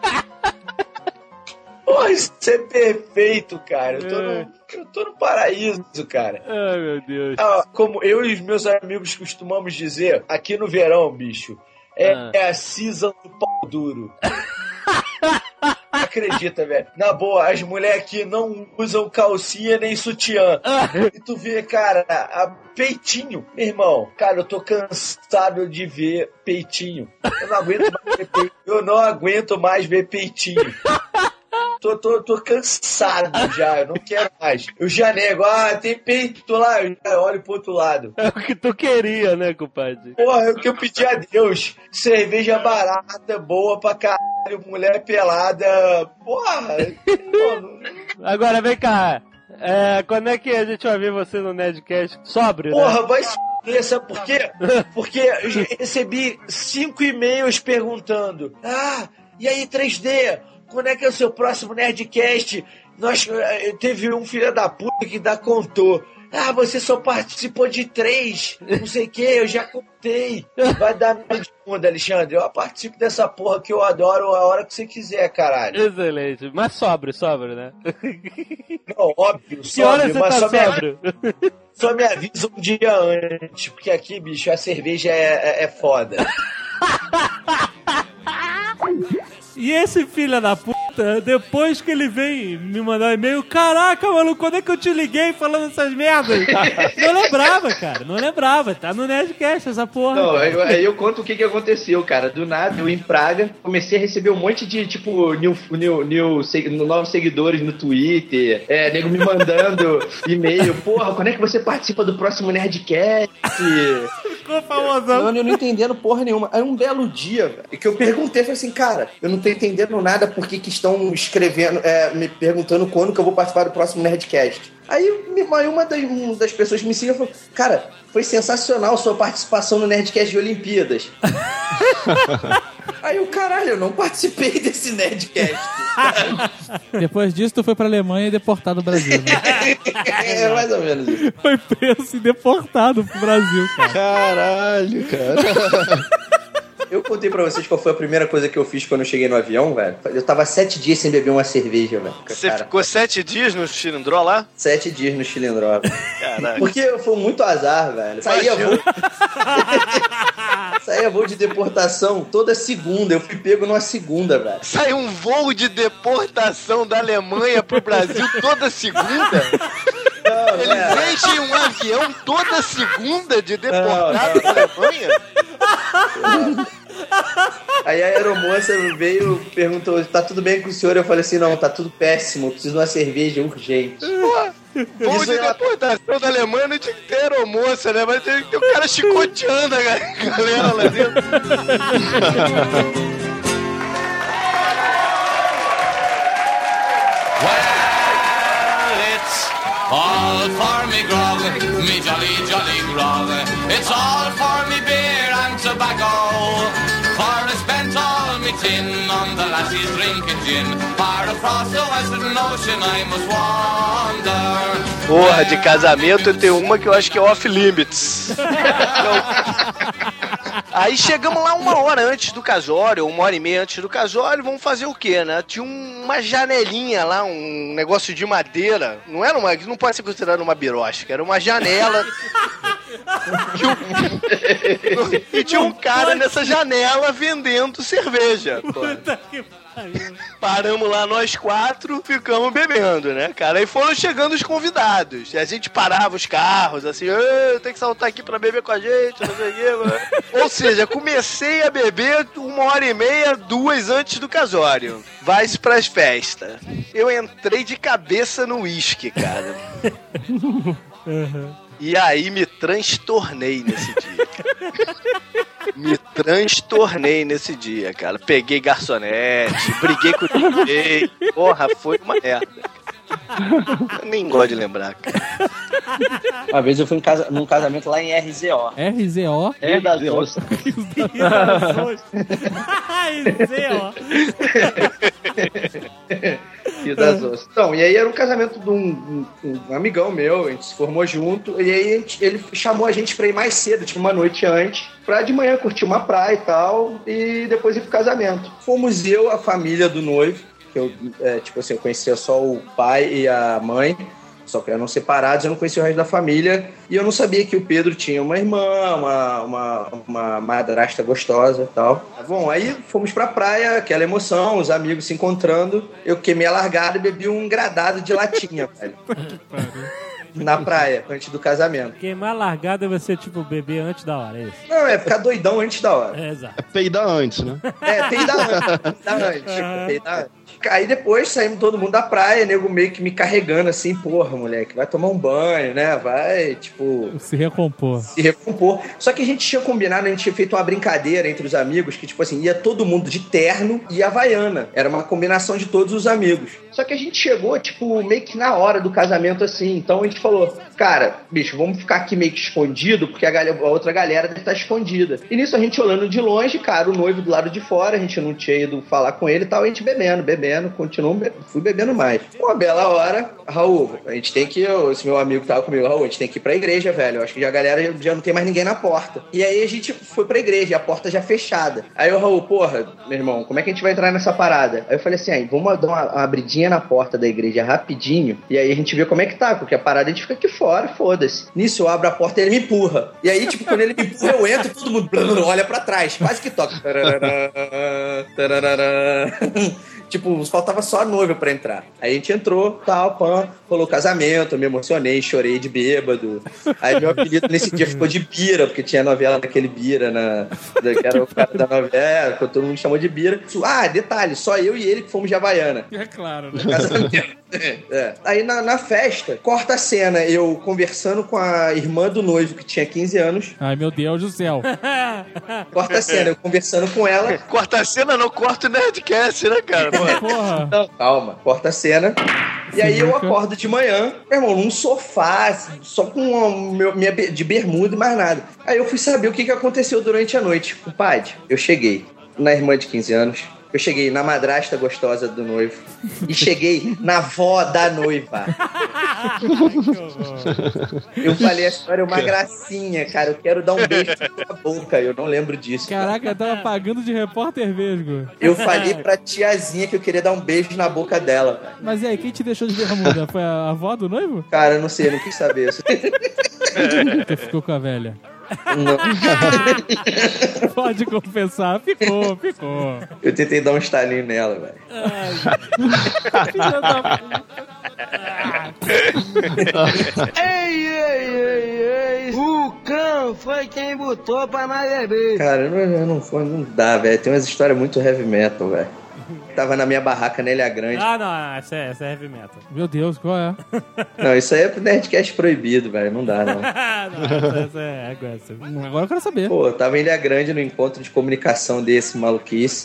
Porra, isso é perfeito, cara. Eu tô no, eu tô no paraíso, cara. Ai, meu Deus. Ah, como eu e os meus amigos costumamos dizer, aqui no verão, bicho, é, ah. é a season do pau duro. Acredita, velho. Na boa, as mulheres aqui não usam calcinha nem sutiã. E tu vê, cara, a peitinho. Meu irmão, cara, eu tô cansado de ver peitinho. Eu não aguento mais ver peitinho. Eu não aguento mais ver peitinho. Tô, tô, tô cansado já, eu não quero mais. Eu já nego, ah, tem peito lá, eu já olho pro outro lado. É o que tu queria, né, compadre? Porra, é o que eu pedi a Deus. Cerveja barata, boa pra caralho, mulher pelada. Porra, mano. Agora vem cá, é, quando é que a gente vai ver você no Nerdcast sóbrio, Porra, né? vai se f***, sabe por quê? Porque eu já recebi cinco e-mails perguntando, ah, e aí três D? Quando é que é o seu próximo Nerdcast? Nós, teve um filho da puta que ainda contou. Ah, você só participou de três, não sei o que, eu já contei. Vai dar meio de mundo, Alexandre. Eu participo dessa porra que eu adoro a hora que você quiser, caralho. Excelente. Mas sóbrio, sóbrio, né? Não, óbvio, que hora sóbrio, você mas tá só, sóbrio? me, só me avisa um dia antes, porque aqui, bicho, a cerveja é, é, é foda. E esse filho da puta puta, depois que ele vem me mandar um e-mail, caraca, maluco, quando é que eu te liguei falando essas merdas? Não lembrava, cara, não lembrava. Tá no Nerdcast essa porra. Não, aí eu, aí eu conto o que que aconteceu, cara. Do nada, eu em Praga, comecei a receber um monte de, tipo, new, new, new, new, novos seguidores no Twitter, é, nego me mandando e-mail, porra, quando é que você participa do próximo Nerdcast? Ficou famosão. Mano, eu não entendendo porra nenhuma. Aí um belo dia, velho, que eu perguntei, falei assim, cara, eu não tô entendendo nada porque que estão escrevendo, é, me perguntando quando que eu vou participar do próximo Nerdcast. Aí uma das, uma das pessoas que me seguiu falou, cara, foi sensacional sua participação no Nerdcast de Olimpíadas. Aí o caralho, eu não participei desse Nerdcast. Depois disso, tu foi pra Alemanha e deportado do Brasil, né? É, mais ou menos isso. Foi preso e deportado pro Brasil, cara. Caralho, cara. Eu contei pra vocês qual foi a primeira coisa que eu fiz quando eu cheguei no avião, velho. Eu tava sete dias sem beber uma cerveja, velho. Você cara. ficou sete dias no Chilindró lá? Sete dias no Chilindró. Caraca. Porque foi muito azar, velho. Saía voo... Saía voo de deportação toda segunda. Eu fui pego numa segunda, velho. Sai um voo de deportação da Alemanha pro Brasil toda segunda? Não, Eles é. enchem um avião toda segunda de deportado da Alemanha? Aí a aeromoça veio e perguntou, tá tudo bem com o senhor? Eu falei assim, não, tá tudo péssimo, eu preciso de uma cerveja urgente. Pô, voo de deportação da Alemanha não tinha que ter aeromoça, né? Mas tem que ter um cara chicoteando a galera lá dentro. All for me grog, me jolly jolly grog. It's all for me beer and tobacco. For I spent all me tin on the lassies drinking gin. Far across the western ocean I must wander. Porra, de casamento tem uma que eu acho que é off limits. Aí chegamos lá uma hora antes do casório, uma hora e meia antes do casório, vamos fazer o quê, né? Tinha uma janelinha lá, um negócio de madeira. Não era uma, não pode ser considerado uma birosca, era uma janela. E tinha um cara nessa janela vendendo cerveja. Puta que pariu. Paramos lá nós quatro, ficamos bebendo, né, cara? Aí foram chegando os convidados. E a gente parava os carros, assim, tem que saltar aqui pra beber com a gente, não sei o quê, mano. Ou seja, comecei a beber uma hora e meia, duas antes do casório. Vai-se pras festas. Eu entrei de cabeça no uísque, cara. Uhum. E aí me transtornei nesse dia, cara. Me transtornei nesse dia, cara. Peguei garçonete, briguei com o D J. Porra, foi uma merda. Eu nem gosto de lembrar, cara. Uma vez eu fui em casa, num casamento lá em R Z O. R Z O? R das Ostras. R Z O. Rio das Ostras. Então, e aí era um casamento de um, um, um amigão meu, a gente se formou junto, e aí a gente, ele chamou a gente pra ir mais cedo, tipo uma noite antes, pra de manhã curtir uma praia e tal, e depois ir pro casamento. Fomos eu, a família do noivo, que eu, é, tipo assim, eu conhecia só o pai e a mãe, só que eram separados, eu não conhecia o resto da família, e eu não sabia que o Pedro tinha uma irmã, uma, uma, uma madrasta gostosa e tal. Bom, aí fomos pra praia, aquela emoção, os amigos se encontrando, eu queimei a largada e bebi um gradado de latinha, velho. Na praia, antes do casamento. Queimar largada é você, tipo, beber antes da hora, é isso? Não, é ficar doidão antes da hora. É, exato. É peidar antes, né? É, peidar antes. Peidar antes. Tipo, peidar antes. Aí depois saímos todo mundo da praia, nego meio que me carregando assim, porra, moleque, vai tomar um banho, né? Vai, tipo... Se recompor. Se recompor. Só que a gente tinha combinado, a gente tinha feito uma brincadeira entre os amigos, que tipo assim, ia todo mundo de terno e havaiana. Era uma combinação de todos os amigos. Só que a gente chegou, tipo, meio que na hora do casamento, assim. Então a gente falou, cara, bicho, vamos ficar aqui meio que escondido, porque a, galera, a outra galera deve estar escondida. E nisso a gente olhando de longe, cara, o noivo do lado de fora, a gente não tinha ido falar com ele e tal, a gente bebendo, bebendo, continuou, be- fui bebendo mais. Uma bela hora, Raul, a gente tem que, eu, esse meu amigo que tava comigo, Raul, a gente tem que ir pra igreja, velho. Eu acho que já a galera já, já não tem mais ninguém na porta. E aí a gente foi pra igreja, e a porta já fechada. Aí o Raul, porra, meu irmão, como é que a gente vai entrar nessa parada? Aí eu falei assim, aí, vamos dar uma, uma abridinha na porta da igreja rapidinho, e aí a gente vê como é que tá, porque a parada a gente fica aqui fora, foda-se. Nisso eu abro a porta e ele me empurra. E aí, tipo, quando ele me empurra, eu entro e todo mundo olha pra trás, quase que toca. Tipo, faltava só a noiva pra entrar. Aí a gente entrou, tal, pã, rolou casamento, eu me emocionei, chorei de bêbado. Aí meu apelido nesse dia ficou de Bira, porque tinha a novela daquele Bira, na, que era o cara da novela, é, todo mundo chamou de Bira. Ah, detalhe, só eu e ele que fomos de Havaiana. É claro, né? É. Aí na, na festa, corta a cena, eu conversando com a irmã do noivo, que tinha quinze anos. Ai, meu Deus do céu. Corta a cena, eu conversando com ela. Corta a cena, não corta o Nerdcast, né, cara? Porra. Não, calma, corta a cena. E aí eu acordo de manhã, meu irmão, num sofá, só com uma, meu, minha de bermuda e mais nada. Aí eu fui saber o que, que aconteceu durante a noite. Compadre, eu cheguei na irmã de quinze anos, eu cheguei na madrasta gostosa do noivo e cheguei na avó da noiva. Eu falei, a história é uma gracinha, cara. Eu quero dar um beijo na boca. Eu não lembro disso. Caraca, eu tava pagando de repórter vesgo. Eu falei pra tiazinha que eu queria dar um beijo na boca dela. Cara. Mas e aí, quem te deixou de bermuda? Foi a avó do noivo? Cara, eu não sei, eu não quis saber. Você ficou com a velha? Não. Pode confessar, ficou, ficou. Eu tentei dar um estalinho nela, velho. Filha da puta. Ei, ei, ei, ei, o cão foi quem botou pra nós beber. Cara, não, não, não dá, velho. Tem umas histórias muito heavy metal, velho. Tava na minha barraca na Ilha Grande. Ah, não, essa é, essa é heavy metal. Meu Deus, qual é? Não, isso aí é pro Nerdcast proibido, velho. Não dá, não. Não, essa é aggressive. Agora eu quero saber. Pô, eu tava em Ilha Grande no encontro de comunicação desse maluquice.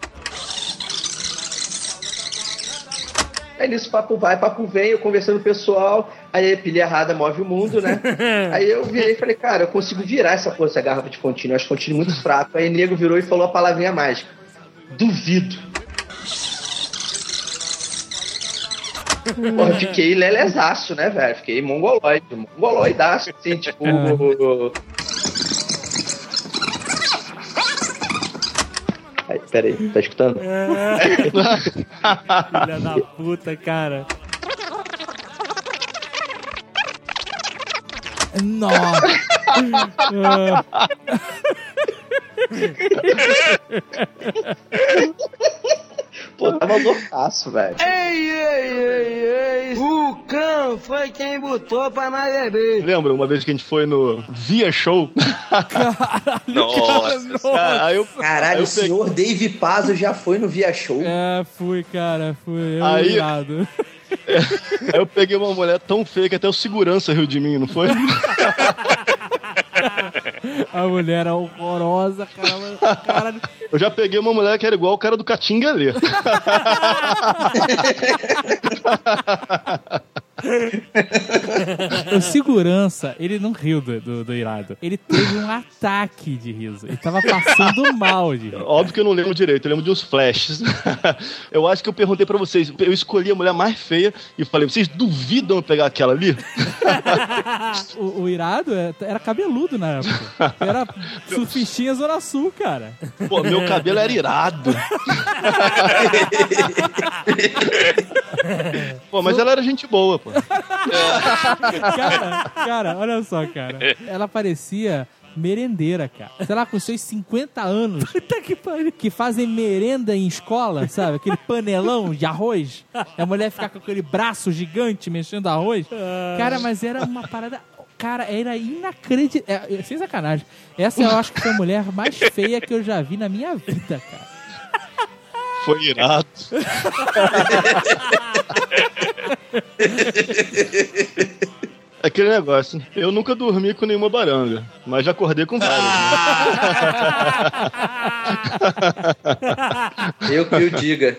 Aí nisso, papo vai, papo vem, eu conversando com o pessoal, aí a pilha errada move o mundo, né? Aí eu virei e falei, cara, eu consigo virar essa porra, essa garrafa de Contini, eu acho Contini muito fraco. Aí o nego virou e falou a palavrinha mágica. Duvido. Porra, fiquei lelezaço, né, velho? Fiquei mongoloide, mongoloidaço, assim, tipo... Aí, peraí, tá escutando? É. Filha da puta, cara. Nossa. Pô, tava loucaço, velho. Ei, ei, ei, ei, o cão foi quem botou pra nós beber. Lembra uma vez que a gente foi no Via Show? Nossa, Nossa. Cara, aí eu, Caralho, aí eu o senhor Dave Pazzo já foi no Via Show? É, fui, cara, fui. Eu Aí- irado. É, aí eu peguei uma mulher tão feia que até o segurança riu de mim, não foi? A mulher era horrorosa, cara. Caralho. Eu já peguei uma mulher que era igual o cara do Catinguelê. O segurança, ele não riu do, do, do irado. Ele teve um ataque de riso. Ele tava passando mal de riso. Óbvio que eu não lembro direito, eu lembro de uns flashes. Eu acho que eu perguntei pra vocês, eu escolhi a mulher mais feia e falei, vocês duvidam eu pegar aquela ali? O, o irado era cabeludo na época. Era surfistinha Zona Sul, cara. Pô, meu cabelo era irado. Pô, mas ela era gente boa, pô. Cara, cara, olha só, cara. Ela parecia merendeira, cara. Sei lá, com seus cinquenta anos. Puta que pariu. Que fazem merenda em escola, sabe? Aquele panelão de arroz. E a mulher fica com aquele braço gigante mexendo arroz. Cara, mas era uma parada... Cara, era inacreditável. É, sem sacanagem. Essa eu acho que foi a mulher mais feia que eu já vi na minha vida, cara. Foi irado. Aquele negócio, eu nunca dormi com nenhuma baranga, mas já acordei com várias. Eu que o diga.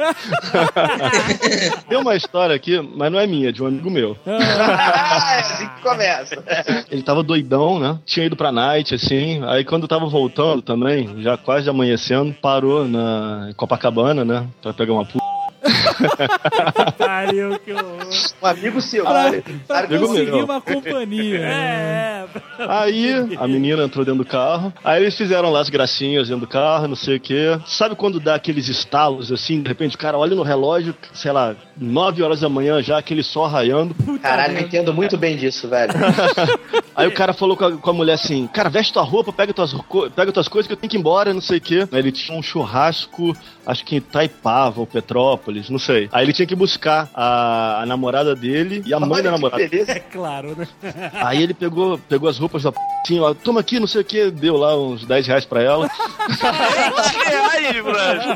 Tem uma história aqui, mas não é minha, é de um amigo meu. Ah, é assim que começa. Ele tava doidão, né? Tinha ido pra night, assim. Aí quando tava voltando também, já quase amanhecendo, parou na Copacabana, né? Pra pegar uma puta. Pariu, que horror. Um amigo seu. Pra, olha. pra Amigo conseguir meu. uma companhia. É, Aí a menina entrou dentro do carro. Aí eles fizeram lá as gracinhas dentro do carro, não sei o quê. Sabe quando dá aqueles estalos assim, de repente o cara olha no relógio, sei lá, nove horas da manhã já, aquele sol raiando. Caralho, eu entendo muito bem disso, velho. Aí o cara falou com a, com a mulher assim, cara, veste tua roupa, pega tuas, pega tuas coisas que eu tenho que ir embora, não sei o quê. Aí ele tinha um churrasco, acho que em Itaipava ou Petrópolis, não sei. Aí ele tinha que buscar a, a namorada dele e a mãe da namorada. Beleza. É claro, né? Aí ele pegou, pegou as roupas da p... assim, ó, toma aqui, não sei o que, deu lá uns dez reais pra ela. dez reais, brother!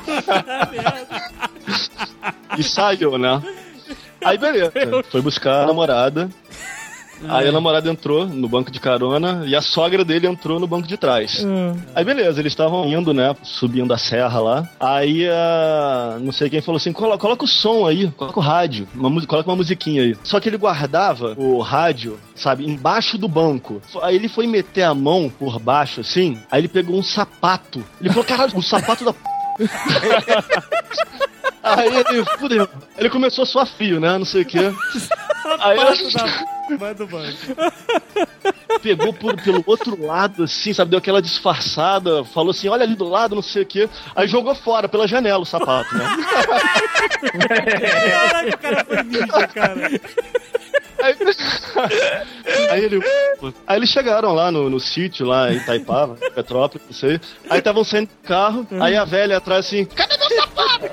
E saiu, né? Aí beleza, foi buscar a namorada. Aí a namorada entrou no banco de carona e a sogra dele entrou no banco de trás. Uhum. Aí beleza, eles estavam indo, né, subindo a serra lá. Aí a... não sei quem falou assim, coloca, coloca o som aí, coloca o rádio, uma, coloca uma musiquinha aí. Só que ele guardava o rádio, sabe, embaixo do banco. Aí ele foi meter a mão por baixo, assim, aí ele pegou um sapato. Ele falou, caralho, o sapato da p... Aí ele, fudeu. Ele começou a suar frio, né, não sei o quê. Aí vai do banco. Pegou por, pelo outro lado, assim, sabe? Deu aquela disfarçada, falou assim, olha ali do lado, não sei o quê. Aí jogou fora, pela janela, o sapato, né? Caraca, o cara foi ninja, cara. Aí, aí, ele, aí eles chegaram lá no, no sítio, lá em Itaipava, Petrópolis, não sei. Aí estavam saindo do carro, aí a velha atrás assim, cadê meu sapato?